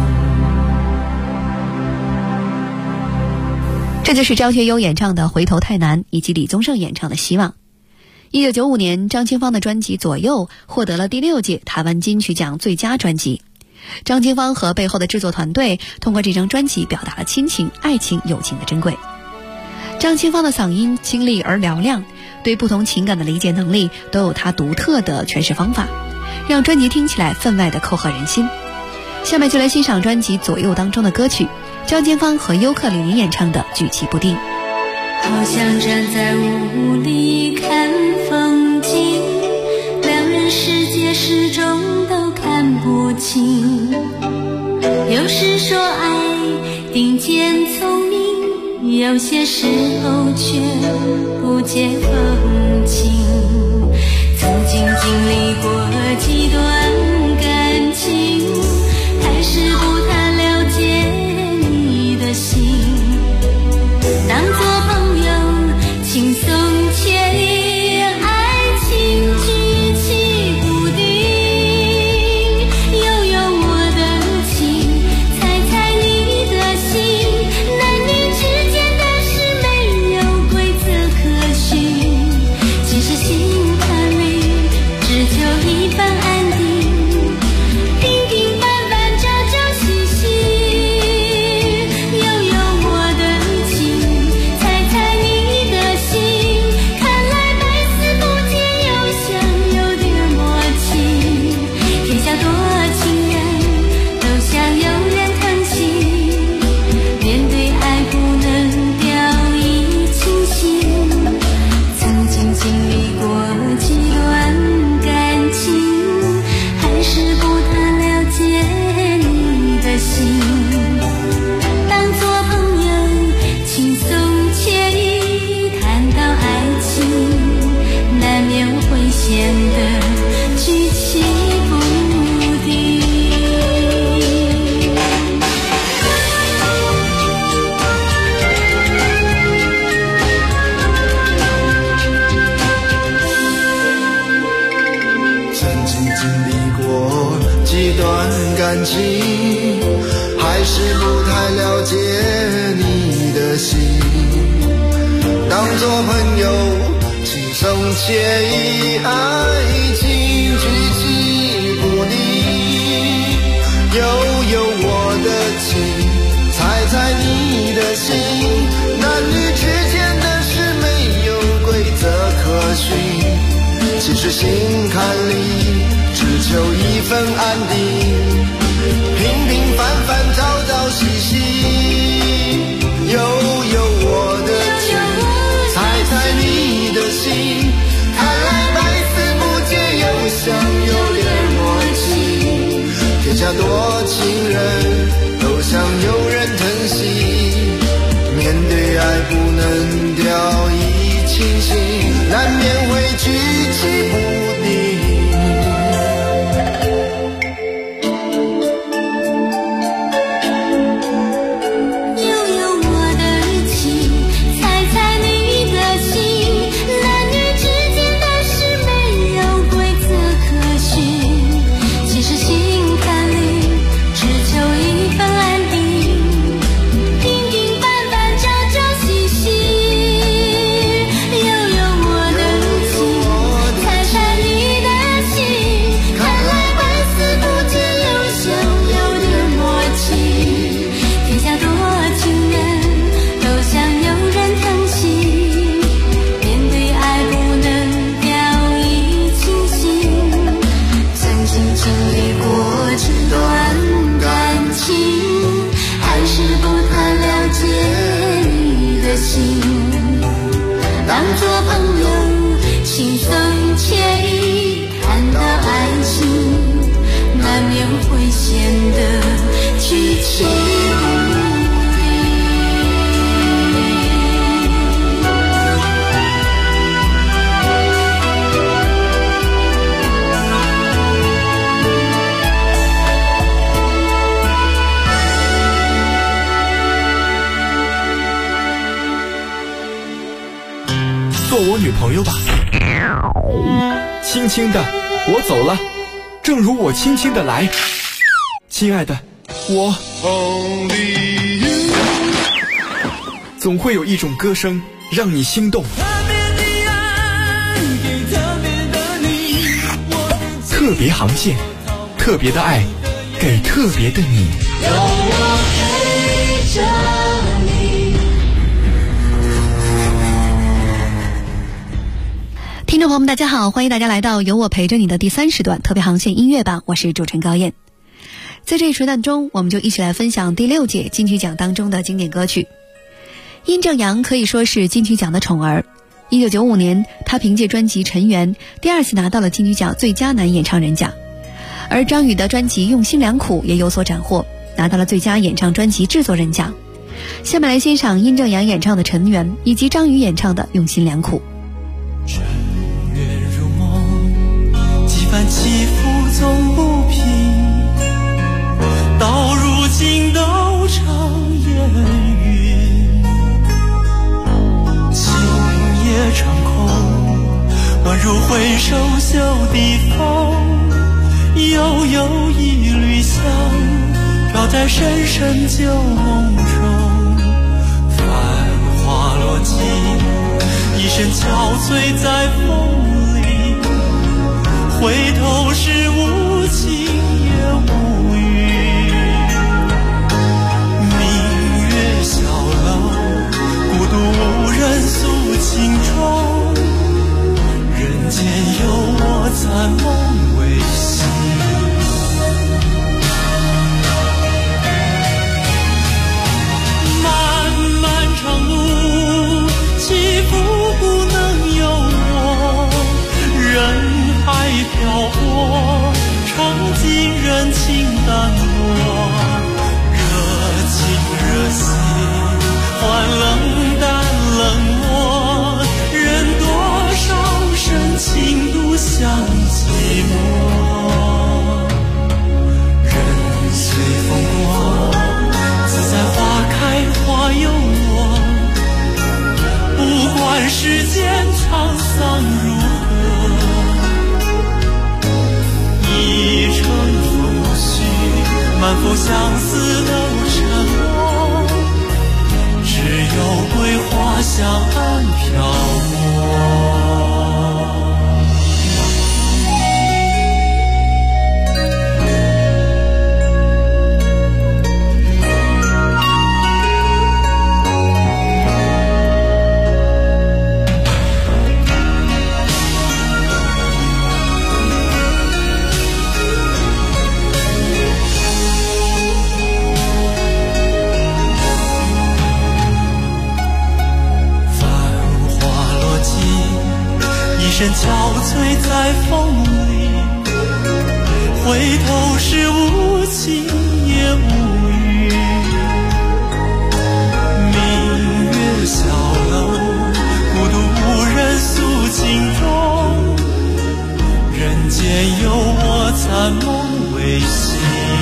这就是张学友演唱的《回头太难》，以及李宗盛演唱的《希望》。1995年，张清芳的专辑《左右》获得了第6届台湾金曲奖最佳专辑。张清芳和背后的制作团队通过这张专辑表达了亲情、爱情、友情的珍贵。张清芳的嗓音清丽而嘹亮，对不同情感的理解能力都有她独特的诠释方法，让专辑听起来分外的扣合人心。下面就来欣赏专辑《左右》当中的歌曲，张清芳和尤克里里演唱的《举棋不定》。 好像站在雾里看风景，两人世界始终都看不清。有时说爱顶尖聪明，有些时候却不解风情。曾经经历过几段感情，还是不太了解你的心。当作朋友轻松惬意，爱情举棋不定。悠悠我的情，猜猜你的心。男女之间的事没有规则可循，其实心坎里只求一番安定。平平凡凡朝朝夕夕，悠悠我的情，猜猜你的心。看来百思不解，又想有点默契。天下多情人，都想有人疼惜。面对爱不能掉以轻心，曾经经历过几段感情，还是不太了解你的心。当作朋友轻松惬意，谈到爱情，难免会显得举棋不定。 曾经经历过几段感情，还是不太了解你的心。当作朋友轻松惬意，爱情举棋不定。悠悠我的情，猜猜你的心。男女之间的事没有规则可循，其实是心坎里只求一份安定，平平凡凡朝朝夕夕，悠悠我的情，猜猜你的心，看来百思不解，又想有点默契，天下多情人都想有人疼惜，面对爱不能掉以轻心，难免会举棋不定。 做我女朋友吧。轻轻的，我走了，正如我轻轻的来。亲爱的，我总会有一种歌声让你心动。特别航线，特别的爱，给特别的你。有我陪着你。 听众朋友们大家好，欢迎大家来到有我陪着你的第3时段特别航线音乐版，我是主持人高燕。在这一时段中，我们就一起来分享第6届金曲奖当中的经典歌曲。殷正阳可以说是金曲奖的宠儿。1995年，他凭借专辑《尘缘》第2次拿到了金曲奖最佳男演唱人奖。而张宇的专辑《用心良苦》也有所斩获，拿到了最佳演唱专辑制作人奖。下面来欣赏殷正阳演唱的《尘缘》，以及张宇演唱的《用心良苦》。 尘缘如梦，几番起伏总不平，到如今都成烟云。情也成空，宛如回首袖的风，悠悠一缕香，飘在深深旧梦中。繁花落尽，一身憔悴在风里，回头是无情也无语。明月小楼，孤独无人诉情衷，人间有我残梦未醒。漫漫长路，起伏不能由我，人海漂泊，尝尽人情淡漠。热情热心，换冷淡冷漠，人多少深情独享寂寞。人随风过，自在花开花又落，不管世间沧桑如何，一程风絮，满腹相思都沉默，只有桂花香岸漂泊。 身憔悴在风里，回头是无情也无语。明月小楼，孤独无人诉情衷，人间有我残梦未醒。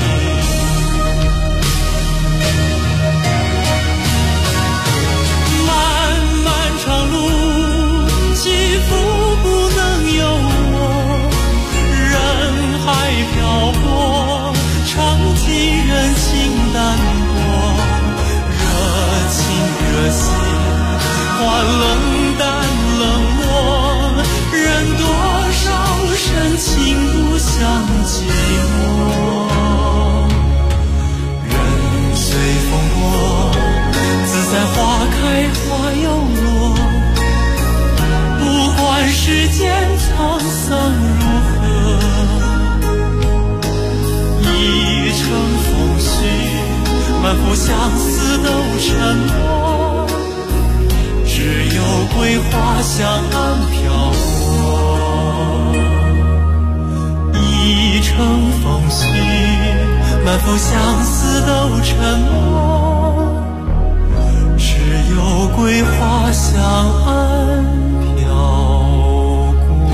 漂泊，尝尽人情淡薄，热情热心，化冷淡冷漠，任多少深情不相寂寞。任随风过，自在花开花又落，不管世间沧桑如何，一程风絮，满腹相思都沉默，只有桂花香岸飘过。一程风絮，满腹相思都沉默，只有桂花香岸飘过。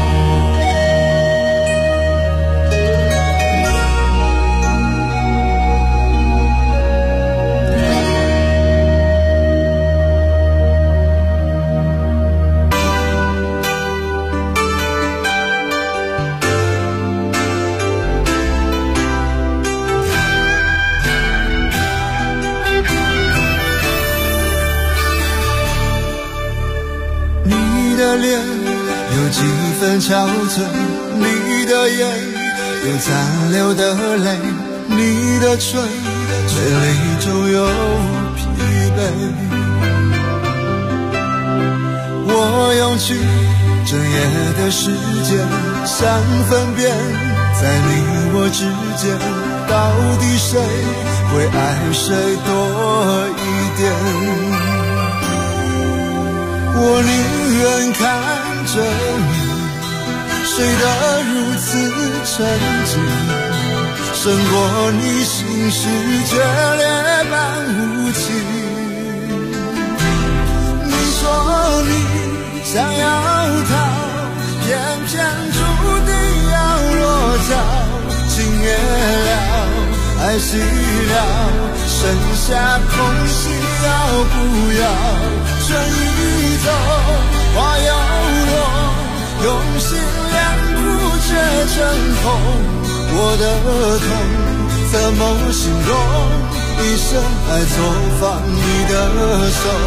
你的脸有几分憔悴，你的眼有残留的泪，你的唇嘴里总有疲惫。我用去整夜的时间，想分辨在你我之间，到底谁会爱谁多一点。我宁愿看着你睡得如此沉静，胜过你心事决裂般无情。你说你想要逃，偏偏注定要落脚，情灭了，爱熄了，剩下空隙要不要？春雨走，花又落，用心良苦却成空。我的痛怎么形容？一生爱错放你的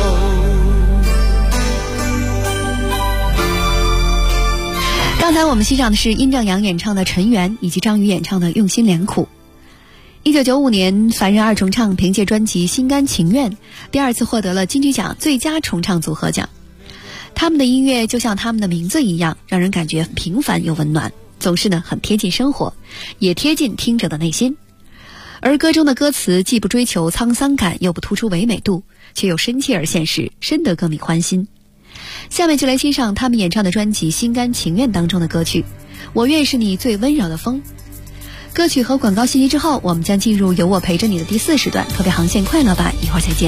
手。刚才我们欣赏的是殷正阳演唱的《尘缘》，以及张宇演唱的《用心良苦》。1995年，凡人二重唱凭借专辑《心甘情愿》第二次获得了金曲奖最佳重唱组合奖。他们的音乐就像他们的名字一样，让人感觉平凡又温暖，总是很贴近生活，也贴近听者的内心。而歌中的歌词既不追求沧桑感，又不突出唯美度，却又深切而现实，深得歌迷欢心。下面就来欣赏他们演唱的专辑《心甘情愿》当中的歌曲《我愿是你最温柔的风》。歌曲和广告信息之后，我们将进入有我陪着你的第4时段，特别航线快乐吧，一会儿再见。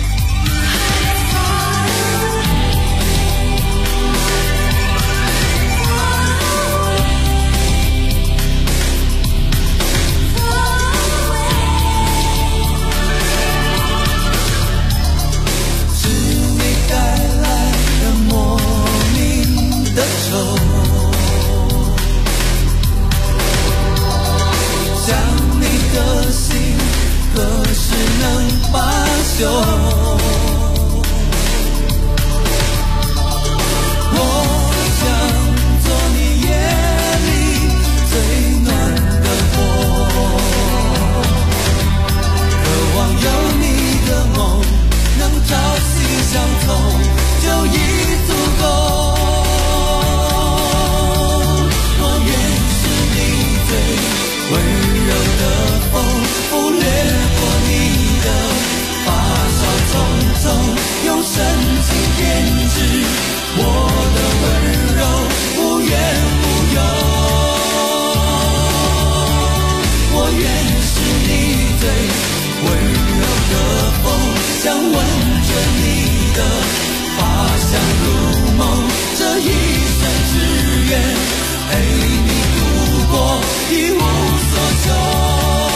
是你带来的莫名的愁，将你的心何时能罢休？ 想如梦，这一生只愿陪你度过，一无所求。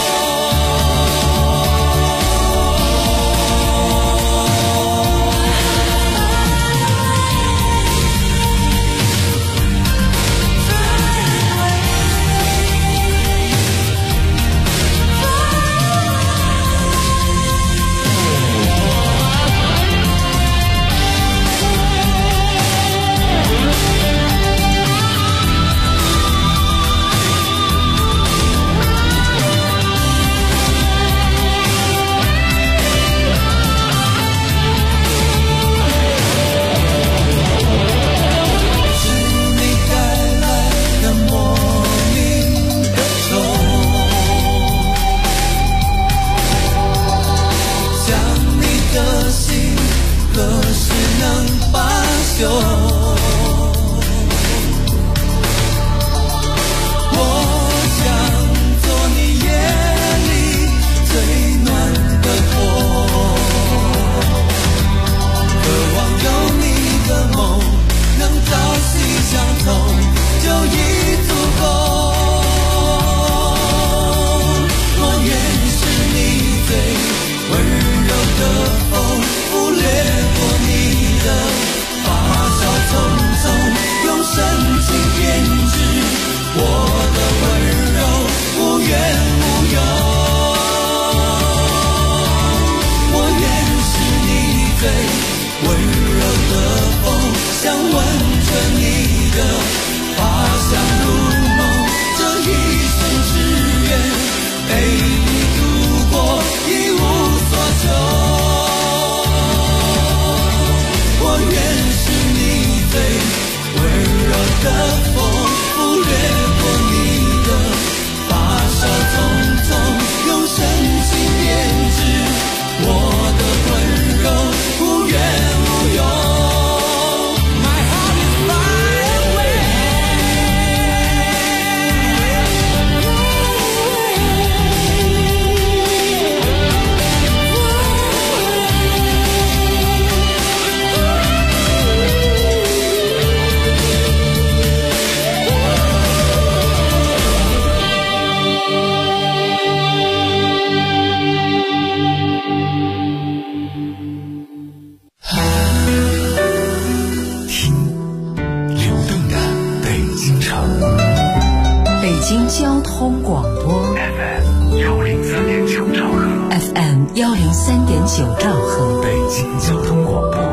103.9兆赫， 北京交通广播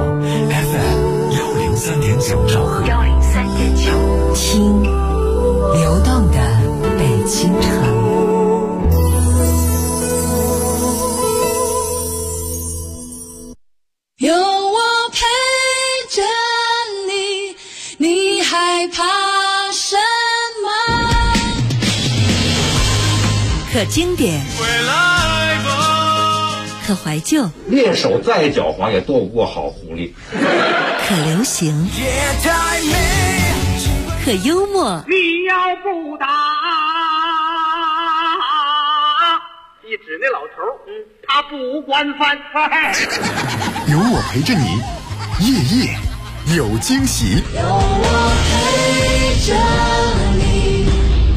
FM 103.9兆赫 ，103.9，听流动的北京城。 有我陪着你，你害怕什么？ 可经典，可怀旧， 猎手再狡猾也斗不过好狐狸。 可流行，可幽默。 你要不打，一指那老头，他不惯犯。 有我陪着你，夜夜有惊喜。 有我陪着你。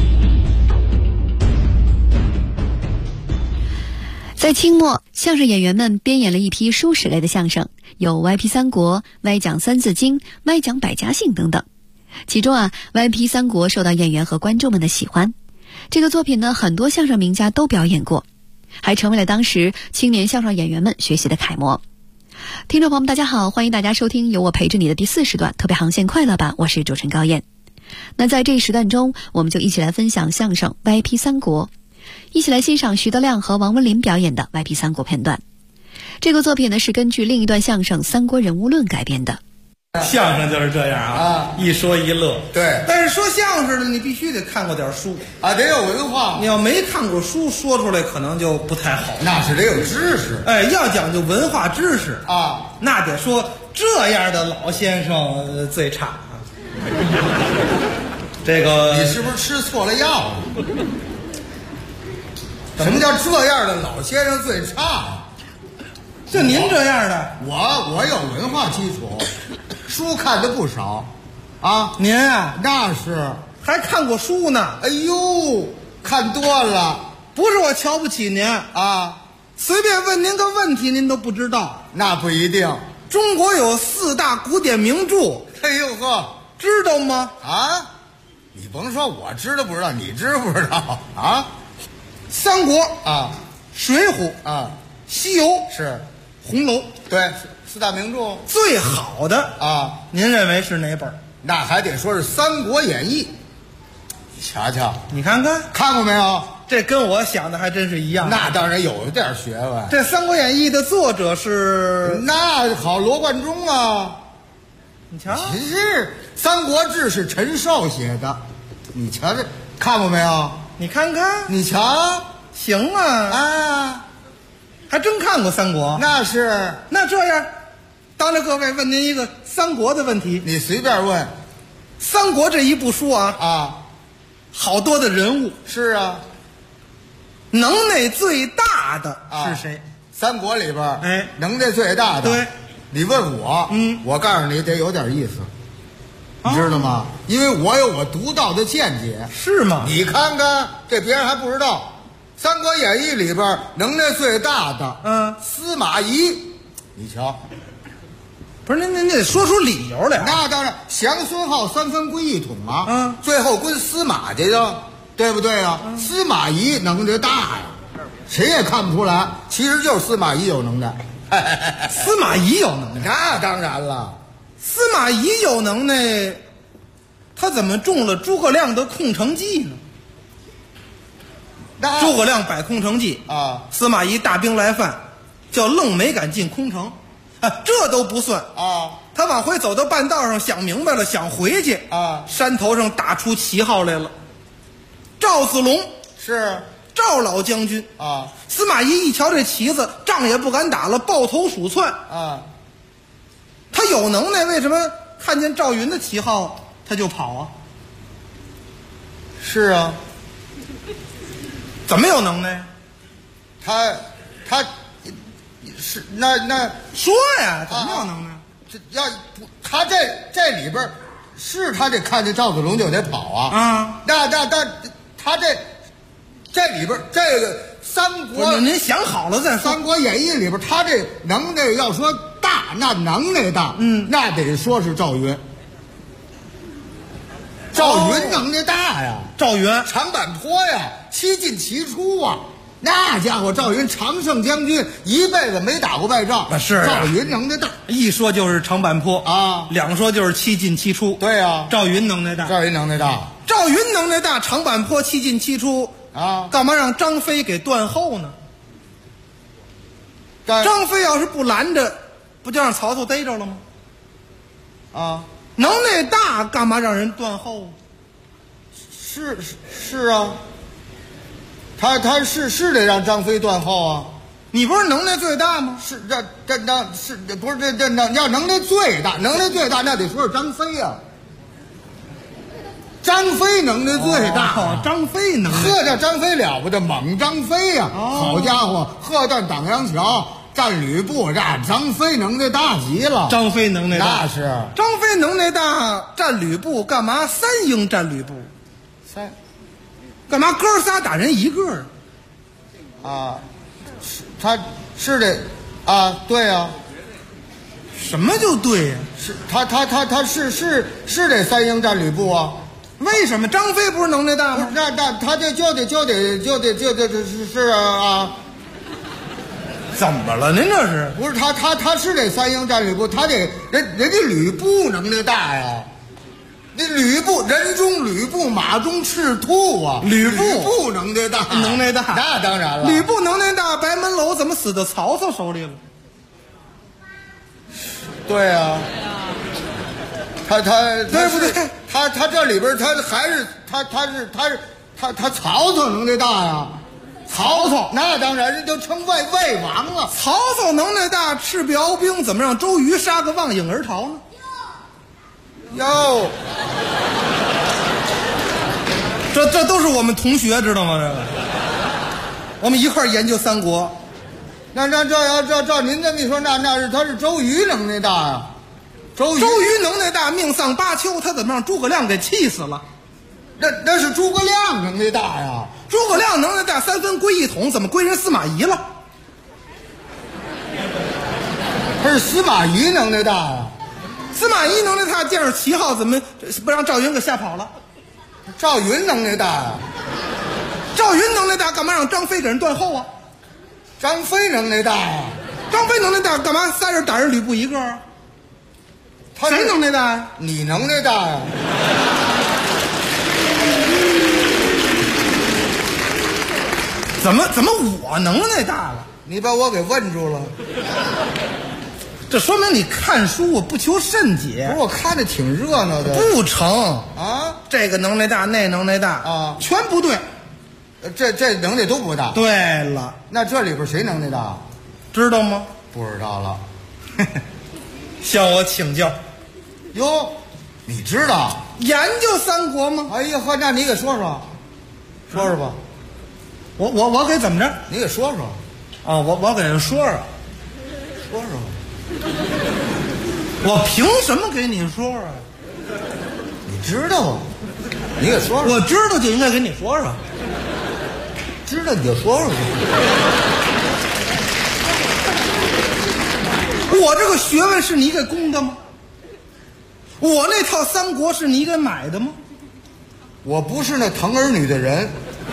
在清末，相声演员们编演了一批书史类的相声，有歪批三国、歪讲三字经、歪讲百家姓等等。其中歪批三国受到演员和观众们的喜欢。这个作品呢，很多相声名家都表演过，还成为了当时青年相声演员们学习的楷模。听众朋友们，大家好，欢迎大家收听由我陪着你的第4时段特别航线快乐版，我是主持人高燕。那在这一时段中，我们就一起来分享相声歪批三国，一起来欣赏徐德亮和王文林表演的歪批三国片段。这个作品呢，是根据另一段相声《三国人物论》改编的。 相声就是这样啊，一说一乐。 对， 但是说相声的你必须得看过点书啊，得有文化。 你要没看过书，说出来可能就不太好。 那是得有知识。 哎，要讲究文化知识啊， 那得说这样的老先生最差啊。这个你是不是吃错了药？什么叫这样的老先生最差？ 就您这样的， 我有文化基础。 书看的不少，啊， 您啊， 那是还看过书呢。 哎呦，看多了。 不是我瞧不起您啊， 随便问您个问题，您都不知道。 那不一定。 中国有4大古典名著， 哎呦呵， 知道吗？ 啊，你甭说我知道不知道，你知不知道啊？ 三国啊， 水浒啊， 西游是， 红楼， 对，4大名著最好的啊， 您认为是哪本？ 那还得说是《三国演义》。瞧瞧， 你看看， 看过没有？ 这跟我想的还真是一样。 那当然有点学问。 这《三国演义》的作者是那好，罗贯中啊。 你瞧， 是《三国志》是陈寿写的，你瞧这看过没有？ 你看看， 你瞧， 行啊啊， 还真看过《三国》。 那是， 那这样，当着各位问您一个三国的问题， 你随便问。《 三国》这一部书啊，好多的人物。 是啊， 能耐最大的是谁？ 三国里边， 哎， 能耐最大的。 对， 你问我，我告诉你得有点意思，你知道吗？因为我有我独到的见解。 是吗？ 你看看，这别人还不知道，《三国演义》里边能耐最大的，司马懿，你瞧。 不是您得说出理由来。 那当然，降孙浩3分归一统啊，最后归司马去的，对不对啊？司马懿能耐大呀，谁也看不出来，其实就是司马懿有能耐。 司马懿有能耐， 那当然了。 司马懿有能耐，他怎么中了诸葛亮的空城计呢？诸葛亮摆空城计啊， 司马懿大兵来犯，叫愣没敢进空城。这都不算啊！ 他往回走到半道上，想明白了，想回去啊。 山头上打出旗号来了，赵子龙是赵老将军啊。 司马懿一瞧这旗子，仗也不敢打了，抱头鼠窜啊。 他有能耐，为什么看见赵云的旗号他就跑啊？ 是啊。 怎么有能耐？ 他是那说呀，怎么有能耐？ 这要他这里边是他得看见赵子龙就得跑啊。那他这里边这个三国， 您想好了再说。 《三国演义》里边他这能耐要说大，那能耐大，那得说是赵云。赵云能耐大呀， 赵云长坂坡呀，七进七出啊。那家伙赵云常胜将军一辈子没打过败仗， 是赵云能耐大， 一说就是长坂坡啊， 两说就是七进七出。 对呀， 赵云能耐大， 赵云能耐大， 赵云能耐大，长坂坡七进七出啊， 干嘛让张飞给断后呢？张飞要是不拦着，不就让曹操逮着了吗？ 啊， 能耐大，干嘛让人断后？ 是啊。他是得让张飞断后啊！ 你不是能耐最大吗？ 是是不是这要能耐最大，那得说是张飞啊！张飞能耐最大， 张飞能耐， 呵，这张飞了不得，猛张飞呀！好家伙，贺断党杨桥，战吕布，这张飞能耐大极了。 张飞能耐大， 那是张飞能耐大，战吕布干嘛？三英战吕布，干嘛哥仨打人一个啊？他是得啊，对啊。 什么就对呀？ 是他是得三英战吕布啊？ 为什么？张飞不是能耐大吗？ 那他这就得是啊？ 怎么了？您这是不是他是得三英战吕布？他得人家吕布能耐大呀。那吕布人中吕布，马中赤兔啊！吕布能耐大， 能耐大， 那当然了。 吕布能耐大，白门楼怎么死到曹操手里了？ 对啊，他对不对？ 他这里边他还是他曹操能耐大呀。曹操那当然，人都称外王了。 曹操能耐大，赤壁鏖兵怎么让周瑜杀个望影而逃呢？ 哟， 这都是我们同学，知道吗？这个，我们一块研究三国。 那这要照您这么一说，那是他是周瑜能耐大呀。 周瑜能耐大，命丧巴丘，他怎么让诸葛亮给气死了？ 那是诸葛亮能耐大呀。 诸葛亮能耐大，三分归一统，怎么归人司马懿了？ 他是司马懿能耐大呀。 司马懿能耐大，见着旗号怎么不让赵云给吓跑了？ 赵云能耐大呀。 赵云能耐大，干嘛让张飞给人断后啊？ 张飞能耐大呀。 张飞能耐大，干嘛仨人打人吕布一个啊？谁能耐大呀？ 你能耐大呀。 怎么我能耐大了？ 你把我给问住了。 这说明你看书不求甚解。 不是，我看着挺热闹的。 不成啊， 这个能耐大，那能耐大啊， 全不对。 这能耐都不大。 对了， 那这里边谁能耐大？ 知道吗？ 不知道了。 向我请教。 哟，你知道研究三国吗？ 哎呀呵，那你给说说，说说吧。 我给怎么着？ 你给说说。 啊，我给人说说。 说说。 我凭什么给你说说？ 你知道啊？你给说说。 我知道就应该给你说说。 知道你就说说。 我这个学问是你给供的吗？我那套三国是你给买的吗？ 我不是那疼儿女的人。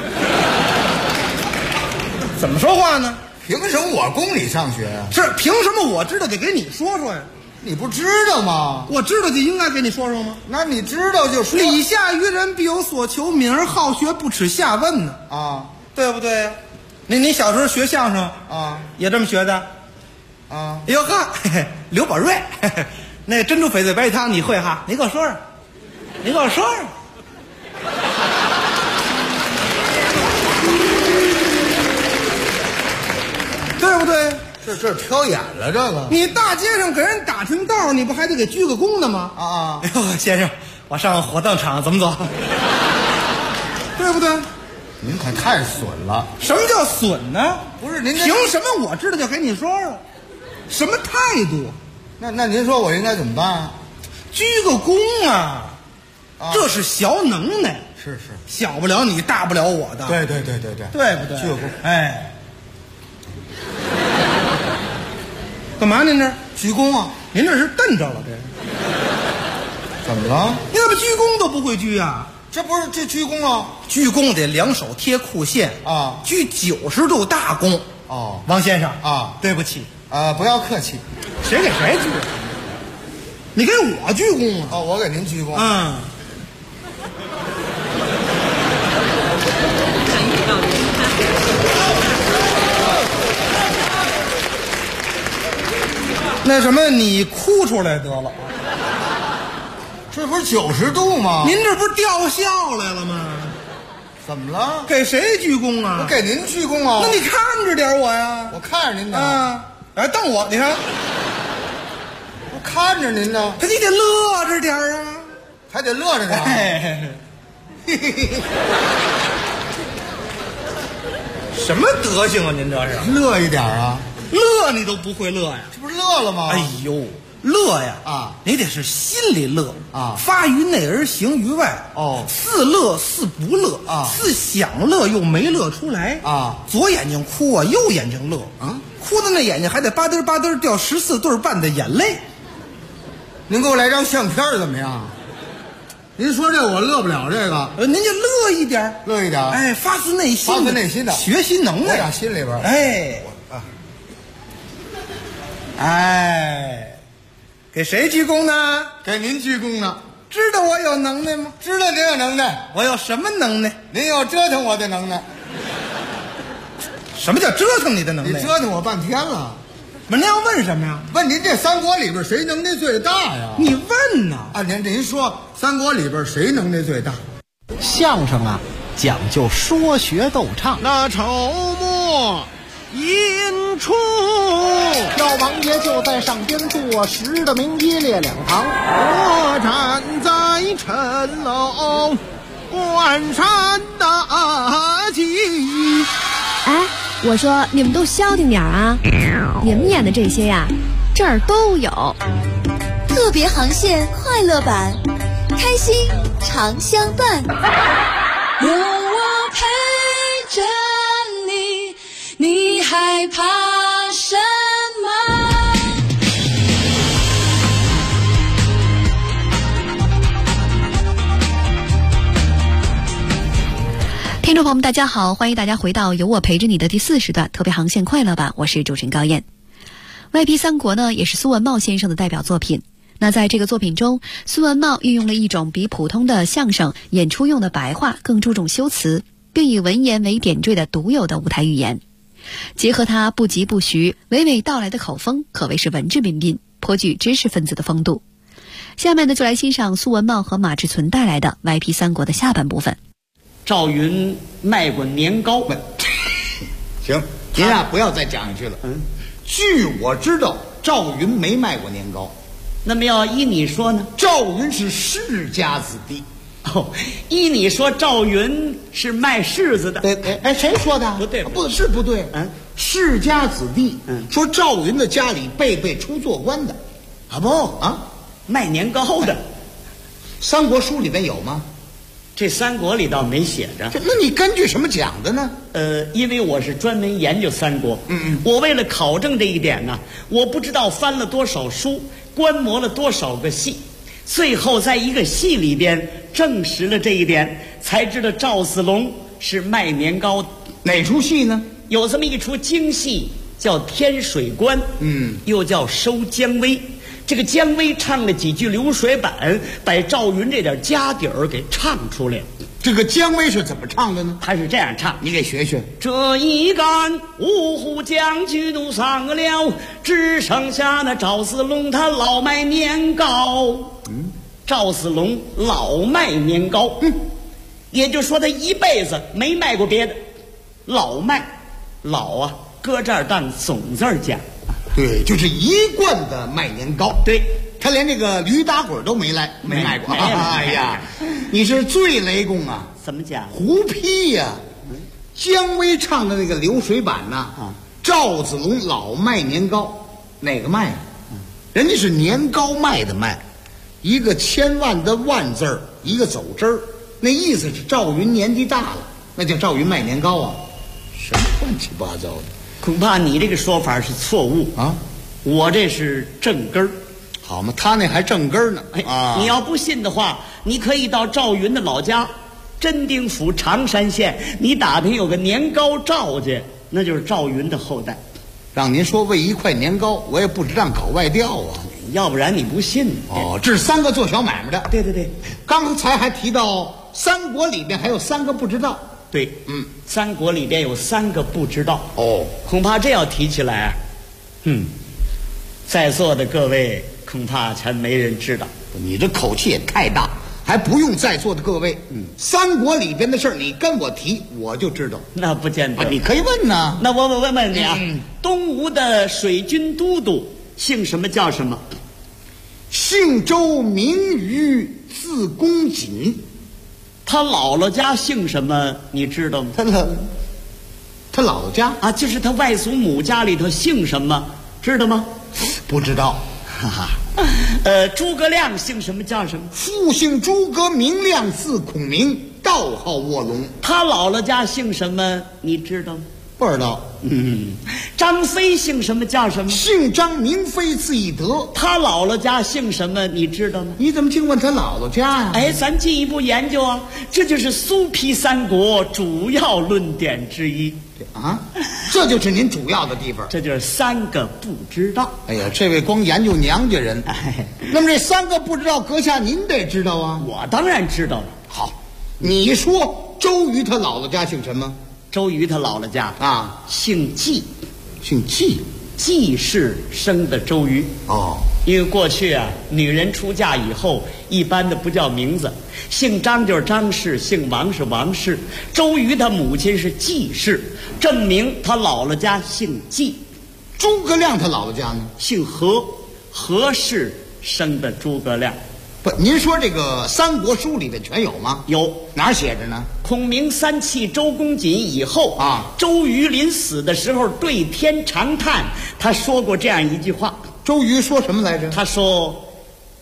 怎么说话呢？ 凭什么我供你上学呀？ 是凭什么我知道得给你说说呀？ 你不知道吗？ 我知道就应该给你说说吗？ 那你知道就说。 礼下于人，必有所求，敏而好学，不耻下问呢。 啊， 对不对呀？你小时候学相声啊，也这么学的？ 啊， 哎呦呵，刘宝瑞，那珍珠翡翠白汤你会哈？你给我说说，你给我说说。对不对？ 这挑眼了，这个。 你大街上给人打听道，你不还得给鞠个躬的吗？ 啊！ 哎呦，先生，我上火葬场怎么走？对不对？ 您可太损了。 什么叫损呢？ 不是您凭什么我知道就给你说说？什么态度？ 那您说我应该怎么办？ 鞠个躬啊！这是小能耐。 是， 小不了你，大不了我的。 对， 对不对？ 鞠个躬。 哎。干嘛您这鞠躬啊？ 您这是瞪着了，这怎么了？ 你怎么鞠躬都不会鞠啊？ 这不是这鞠躬啊？ 鞠躬得两手贴裤线啊， 鞠90度大躬。 哦， 王先生啊， 对不起啊，不要客气。 谁给谁鞠？你给我鞠躬啊？ 哦，我给您鞠躬。 嗯。那什么，你哭出来得了。 这不是90度吗？ 您这不是吊孝来了吗？ 怎么了？ 给谁鞠躬啊？ 我给您鞠躬啊。 那你看着点我呀。 我看着您呢。 啊，哎，瞪我，你看。 我看着您呢。 你得乐着点啊。 还得乐着点。 哎，什么德行啊？您这是乐一点啊？ 乐你都不会乐呀？ 这不是乐了吗？ 哎呦，乐呀啊！ 你得是心里乐啊， 发于内而行于外。 哦， 似乐似不乐啊， 似想乐又没乐出来啊。 左眼睛哭啊，右眼睛乐啊，哭的那眼睛还得吧嗒吧嗒掉14对半的眼泪。 您给我来张相片怎么样？您说这我乐不了这个， 您就乐一点， 乐一点。 哎，发自内心， 发自内心的学习能耐， 我打心里边。 哎。哎，给谁鞠躬呢？ 给您鞠躬呢。 知道我有能耐吗？ 知道您有能耐。 我有什么能耐？ 您有折腾我的能耐。 什么叫折腾你的能耐？ 你折腾我半天了。 您要问什么呀？ 问您这三国里边谁能耐最大呀？ 你问呢？ 啊，您说三国里边谁能耐最大？ 相声啊，讲究说学逗唱。 那筹末引出， 老王爷就在上边坐实的名一列两旁， 我站在城楼观山大吉。 哎，我说你们都消停点啊！你们演的这些呀，这儿都有。特特别航线快乐版，开心常相伴。 有我陪着你，你害怕什么？ 听众朋友们，大家好，欢迎大家回到有我陪着你的第4时段特别航线快乐版，我是主持人高燕。外披三国呢，也是苏文茂先生的代表作品。那在这个作品中，苏文茂运用了一种比普通的相声演出用的白话更注重修辞，并以文言为点缀的独有的舞台语言，结合他不疾不徐、娓娓道来的口风，可谓是文质彬彬，颇具知识分子的风度。下面呢，就来欣赏苏文茂和马志存带来的外披三国的下半部分。 赵云卖过年糕。 行，您啊不要再讲下去了。据我知道，赵云没卖过年糕。 那么要依你说呢？ 赵云是世家子弟。 依你说，赵云是卖柿子的。 谁说的？ 不对， 不是不对。世家子弟。说赵云的家里辈辈出做官的。 卖年糕的。 三国书里边有吗？ 这三国里倒没写着。 那你根据什么讲的呢？ 因为我是专门研究三国。我为了考证这一点呢，我不知道翻了多少书，观摩了多少个戏，最后在一个戏里边证实了这一点，才知道赵子龙是卖年糕的。 哪出戏呢？ 有这么一出京戏叫《天水关》，又叫《收姜维》。这个姜维唱了几句流水板，把赵云这点家底儿给唱出来了。 这个姜维是怎么唱的呢？ 他是这样唱， 你给学学。 这一干五虎将军都丧了，只剩下那赵子龙他老卖年糕。赵子龙老卖年糕，也就是说他一辈子没卖过别的，老卖。老啊，搁这儿当总字讲。 对，就是一贯的卖年糕。 对， 他连这个驴打滚都没卖过。哎呀，你是最雷公啊！ 怎么讲？ 胡批呀！姜维唱的那个流水板呐，赵子龙老卖年糕，哪个卖啊？人家是年糕卖的卖，一个千万的万字儿，一个走之儿，那意思是赵云年纪大了，那叫赵云卖年糕啊？什么乱七八糟的！ 恐怕你这个说法是错误啊！ 我这是正根儿， 好嘛，他那还正根儿呢。 你要不信的话，你可以到赵云的老家真定府常山县，你打听有个年糕赵家，那就是赵云的后代。 让您说为一块年糕，我也不知让搞外调啊， 要不然你不信。 这是三个做小买卖的。 对对对， 刚才还提到三国里边还有三个不知道。 对，三国里边有3个不知道。恐怕这要提起来，在座的各位恐怕全没人知道。 你这口气也太大，还不用在座的各位。三国里边的事儿，你跟我提，我就知道。 那不见得， 你可以问呢。 那我问你啊，东吴的水军都督姓什么叫什么？ 姓周，名瑜，字公瑾。 他姥姥家姓什么？你知道吗？ 他姥姥家啊，就是他外祖母家里头姓什么？知道吗？ 不知道。 诸葛亮姓什么叫什么？ 父姓诸葛，名亮，字孔明，道号卧龙。 他姥姥家姓什么？你知道吗？ 不知道。 张飞姓什么叫什么？ 姓张，名飞，字翼德。 他姥姥家姓什么？你知道吗？ 你怎么净问他姥姥家呀？ 咱进一步研究啊，这就是苏皮三国主要论点之一啊。这就是您主要的地方。 这就是3个不知道。 哎呀，这位光研究娘家人。那么这3个不知道，阁下您得知道啊。 我当然知道了。 好，你说周瑜他姥姥家姓什么？ 周瑜他姥姥家啊， 姓纪。 姓纪， 纪氏生的周瑜。因为过去啊，女人出嫁以后，一般的不叫名字，姓张就是张氏，姓王是王氏。周瑜他母亲是纪氏，证明他姥姥家姓纪。 诸葛亮他姥姥家呢？ 姓何，何氏生的诸葛亮。 不，您说这个三国书里面全有吗？ 有， 哪儿写着呢？ 孔明3气周公瑾以后啊，周瑜临死的时候对天长叹，他说过这样一句话。 周瑜说什么来着？ 他说：“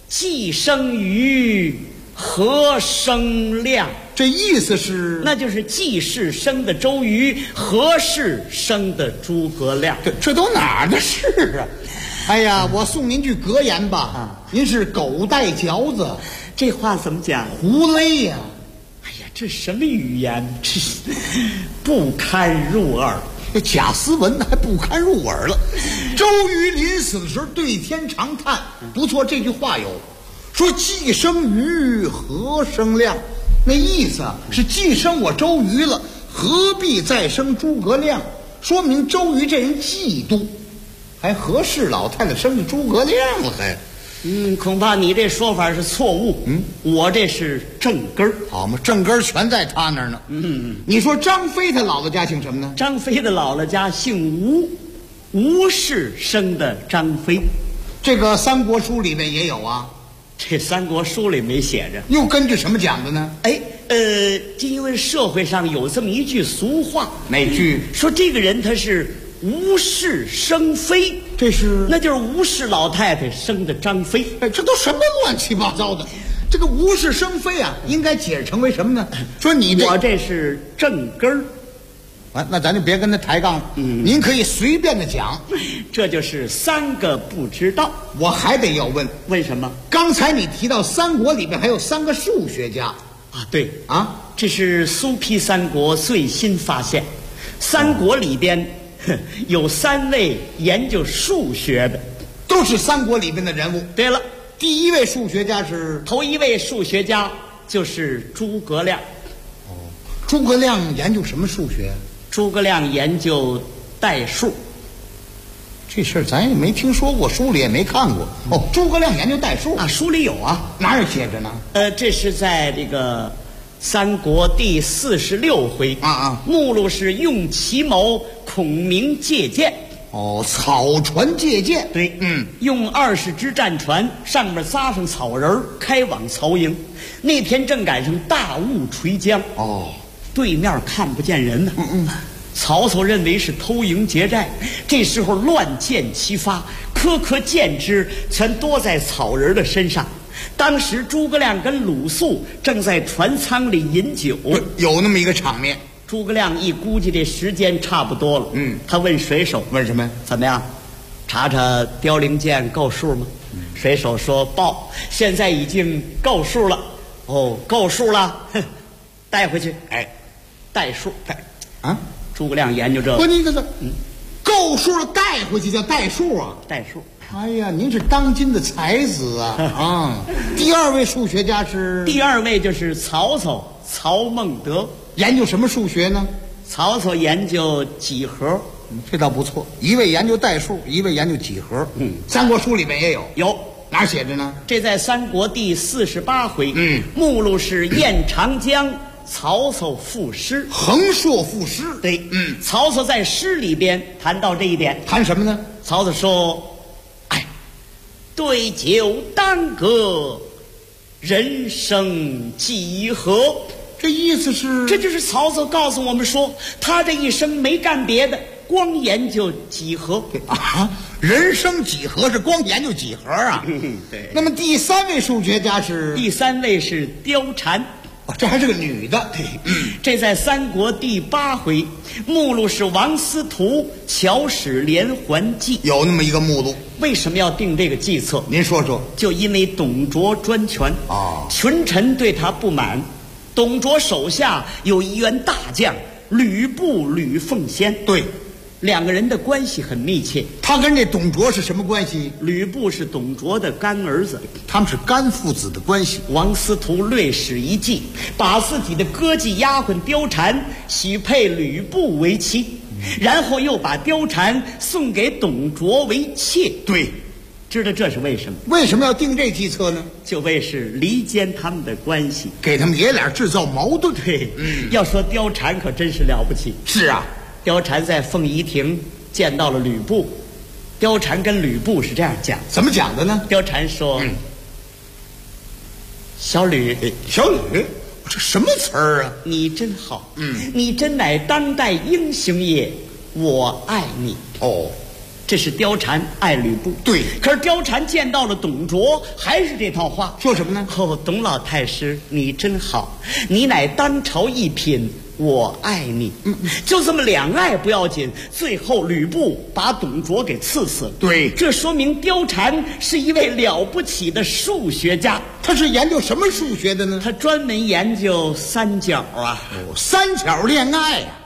既生瑜，何生亮？ 这意思是， 那就是季氏生的周瑜，何氏生的诸葛亮。 这都哪儿的事啊？哎呀，我送您句格言吧，您是狗带嚼子， 这话怎么讲？ 胡勒呀！ 哎呀，这什么语言？这不堪入耳。 这贾思文还不堪入耳了。周瑜临死的时候对天长叹，不错，这句话有说既生瑜，何生亮？那意思是既生我周瑜了，何必再生诸葛亮？说明周瑜这人嫉妒，还何氏老太太生的诸葛亮了还？ 恐怕你这说法是错误。我这是正根儿， 好嘛，正根儿全在他那儿呢。你说张飞他姥姥家姓什么呢？ 张飞的姥姥家姓吴，吴氏生的张飞。 这个《三国书》里面也有啊。 这《三国书》里没写着， 又根据什么讲的呢？ 就因为社会上有这么一句俗话， 哪句？ 说这个人他是吴氏生飞，那就是吴氏老太太生的张飞。 这都什么乱七八糟的？这个吴氏生飞啊，应该解释成为什么呢？说你我这是正根儿。 那咱就别跟他抬杠了。您可以随便的讲。 这就是三个不知道。 我还得要问， 为什么？ 刚才你提到三国里面还有3个数学家啊？对啊，这是苏批三国最新发现。三国里边有3位研究数学的， 都是三国里面的人物。 对了， 第一位数学家是头一位数学家就是诸葛亮。 诸葛亮研究什么数学？ 诸葛亮研究代数。 这事儿咱也没听说过，书里也没看过。诸葛亮研究代数啊，书里有啊。 哪有写着呢？ 这是在这个三国第46回目录是用奇谋，孔明借箭。 草船借箭。 对，用20只战船，上面扎上草人，开往曹营。那天正赶上大雾垂江。对面看不见人呢。曹操认为是偷营劫寨，这时候乱箭齐发，颗颗箭枝全多在草人的身上。当时诸葛亮跟鲁肃正在船舱里饮酒， 有那么一个场面。 诸葛亮一估计这时间差不多了，他问水手， 问什么？ 怎么样？查查凋零箭够数吗？水手说报，现在已经够数了。够数了，带回去。代数。诸葛亮研究这个。 不，你这够数了带回去叫代数啊？ 代数。 哎呀，您是当今的才子啊！第2位数学家是？ 第2位就是曹操，曹孟德。 研究什么数学呢？ 曹操研究几何。 这倒不错，一位研究代数，一位研究几何。三国书里面也有。 有。 哪儿写着呢？ 这在三国第48回。目录是燕长江，曹操赋诗， 横槊赋诗。 对，曹操在诗里边谈到这一点。 谈什么呢？ 曹操说：“对酒当歌，人生几何？” 这意思是， 这就是曹操告诉我们说，他这一生没干别的，光研究几何啊！人生几何是光研究几何啊？ 对。 那么第3位数学家是？ 第3位是貂蝉。 这还是个女的。 对，这在三国第8回，目录是王司徒《乔史连环计》。 有那么一个目录。 为什么要定这个计策？ 您说说。 就因为董卓专权群臣对他不满。董卓手下有一员大将吕布吕奉先， 对 ，2个人的关系很密切。 他跟这董卓是什么关系？ 吕布是董卓的干儿子， 他们是干父子的关系。 王司徒略使一计，把自己的歌妓丫鬟貂蝉许配吕布为妻，然后又把貂蝉送给董卓为妾。 对。 知道这是为什么？ 为什么要定这计策呢？ 就为是离间他们的关系， 给他们爷俩制造矛盾。 对，要说貂蝉可真是了不起。 是啊， 貂蝉在凤仪亭见到了吕布，貂蝉跟吕布是这样讲。 怎么讲的呢？ 貂蝉说：“小吕， 小吕，这什么词儿啊？ 你真好，你真乃当代英雄也，我爱你。” 这是貂蝉爱吕布。 对， 可是貂蝉见到了董卓，还是这套话， 说什么呢？ 哦，董老太师，你真好，你乃当朝一品，我爱你。就这么两爱不要紧，最后吕布把董卓给刺死了。 对， 这说明貂蝉是一位了不起的数学家。 他是研究什么数学的呢？ 他专门研究三角啊， 三角恋爱啊。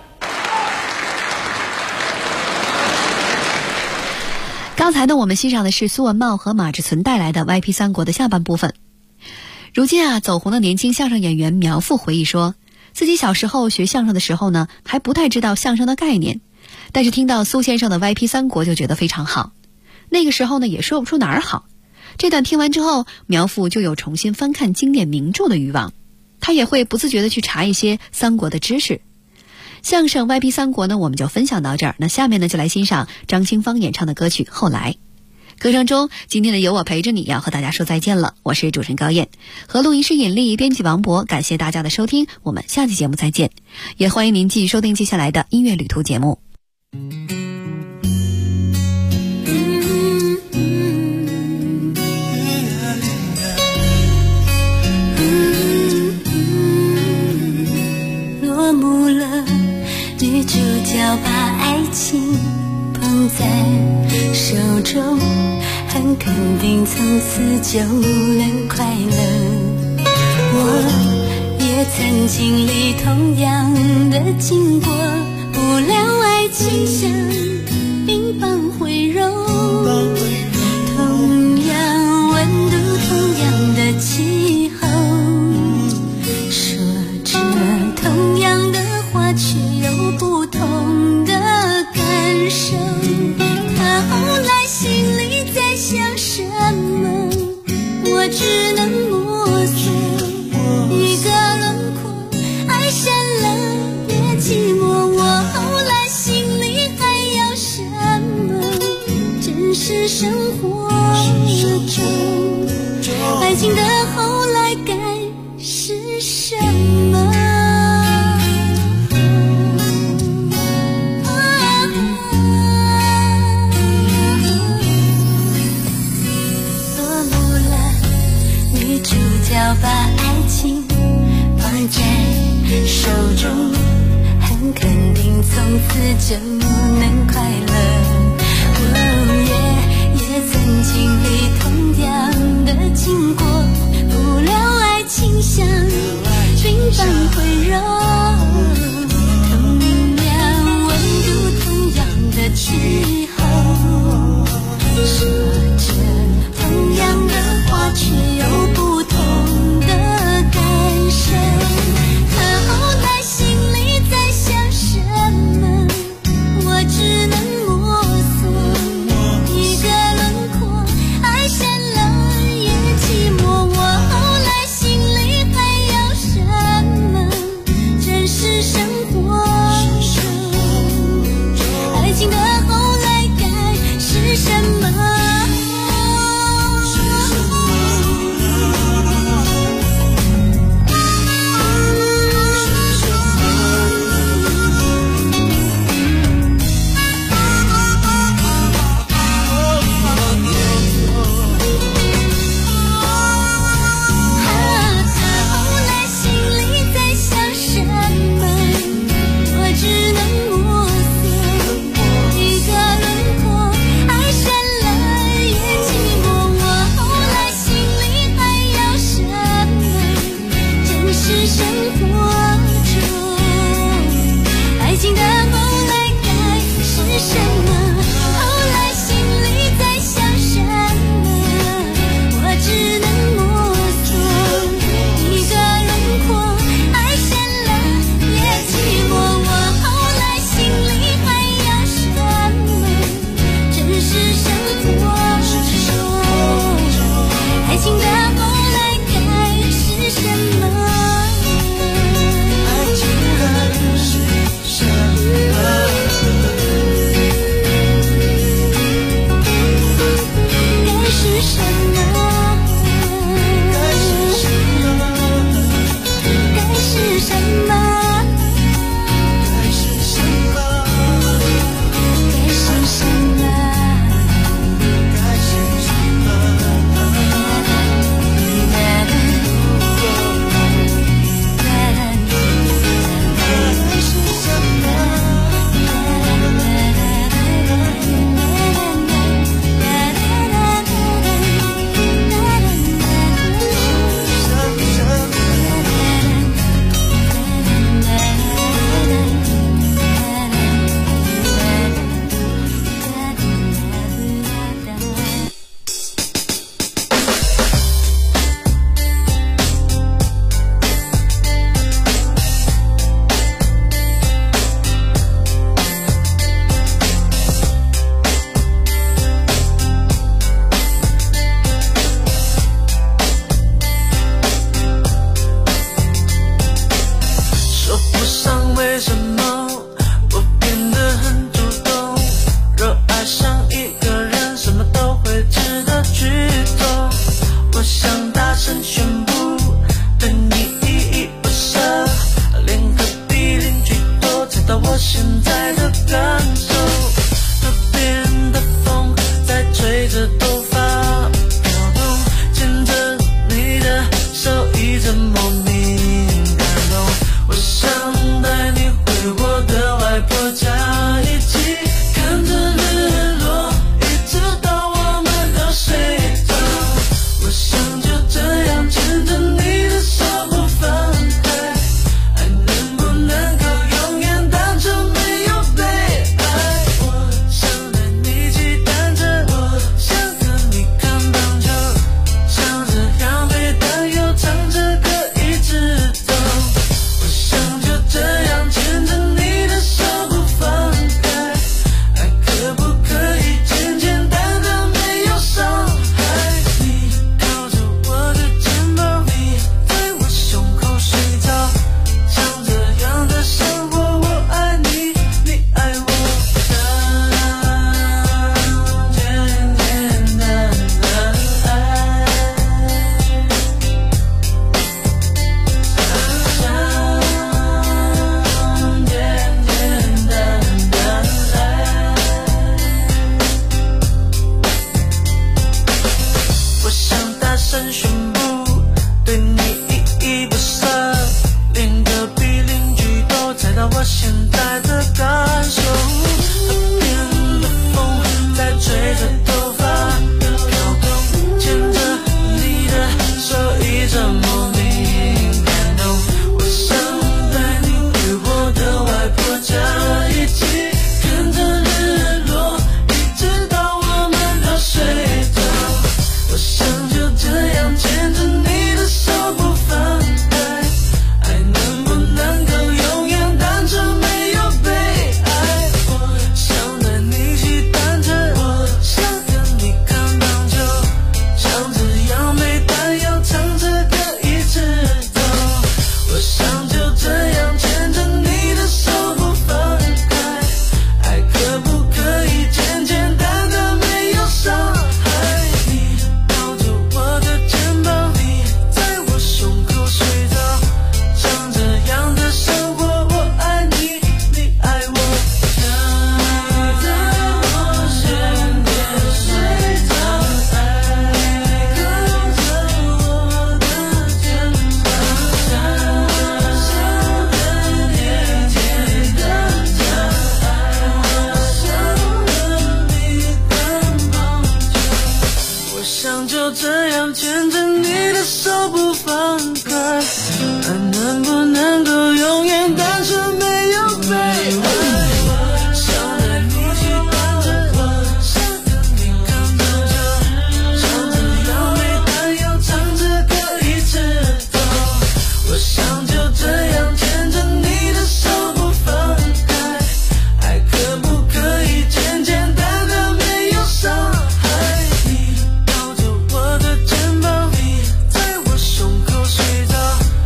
刚才呢，我们欣赏的是苏文茂和马志存带来的《YP 三国》的下半部分。如今啊，走红的年轻相声演员苗阜回忆说，自己小时候学相声的时候呢，还不太知道相声的概念，但是听到苏先生的《YP 三国》就觉得非常好。那个时候呢，也说不出哪儿好。这段听完之后，苗阜就有重新翻看经典名著的欲望，他也会不自觉地去查一些三国的知识。相声 YP 三国呢，我们就分享到这儿。那下面呢，就来欣赏张清芳演唱的歌曲《后来》。歌声中，今天的有我陪着你要和大家说再见了。我是主持人高燕，和录音师尹丽，编辑王博，感谢大家的收听，我们下期节目再见。也欢迎您继续收听接下来的音乐旅途节目。 落幕了，女主角把爱情捧在手中，很肯定从此就能快乐。我也曾经历同样的经过，不料爱情像冰棒回柔，同样温度，同样的气候，说着同样的话，却有不同的感受。他后来心里在想什么，我只能摸索一个轮廓，爱深了也寂寞。我后来心里还要什么？真实生活中，爱情的后来该是什么？要把爱情放在手中，很肯定从此就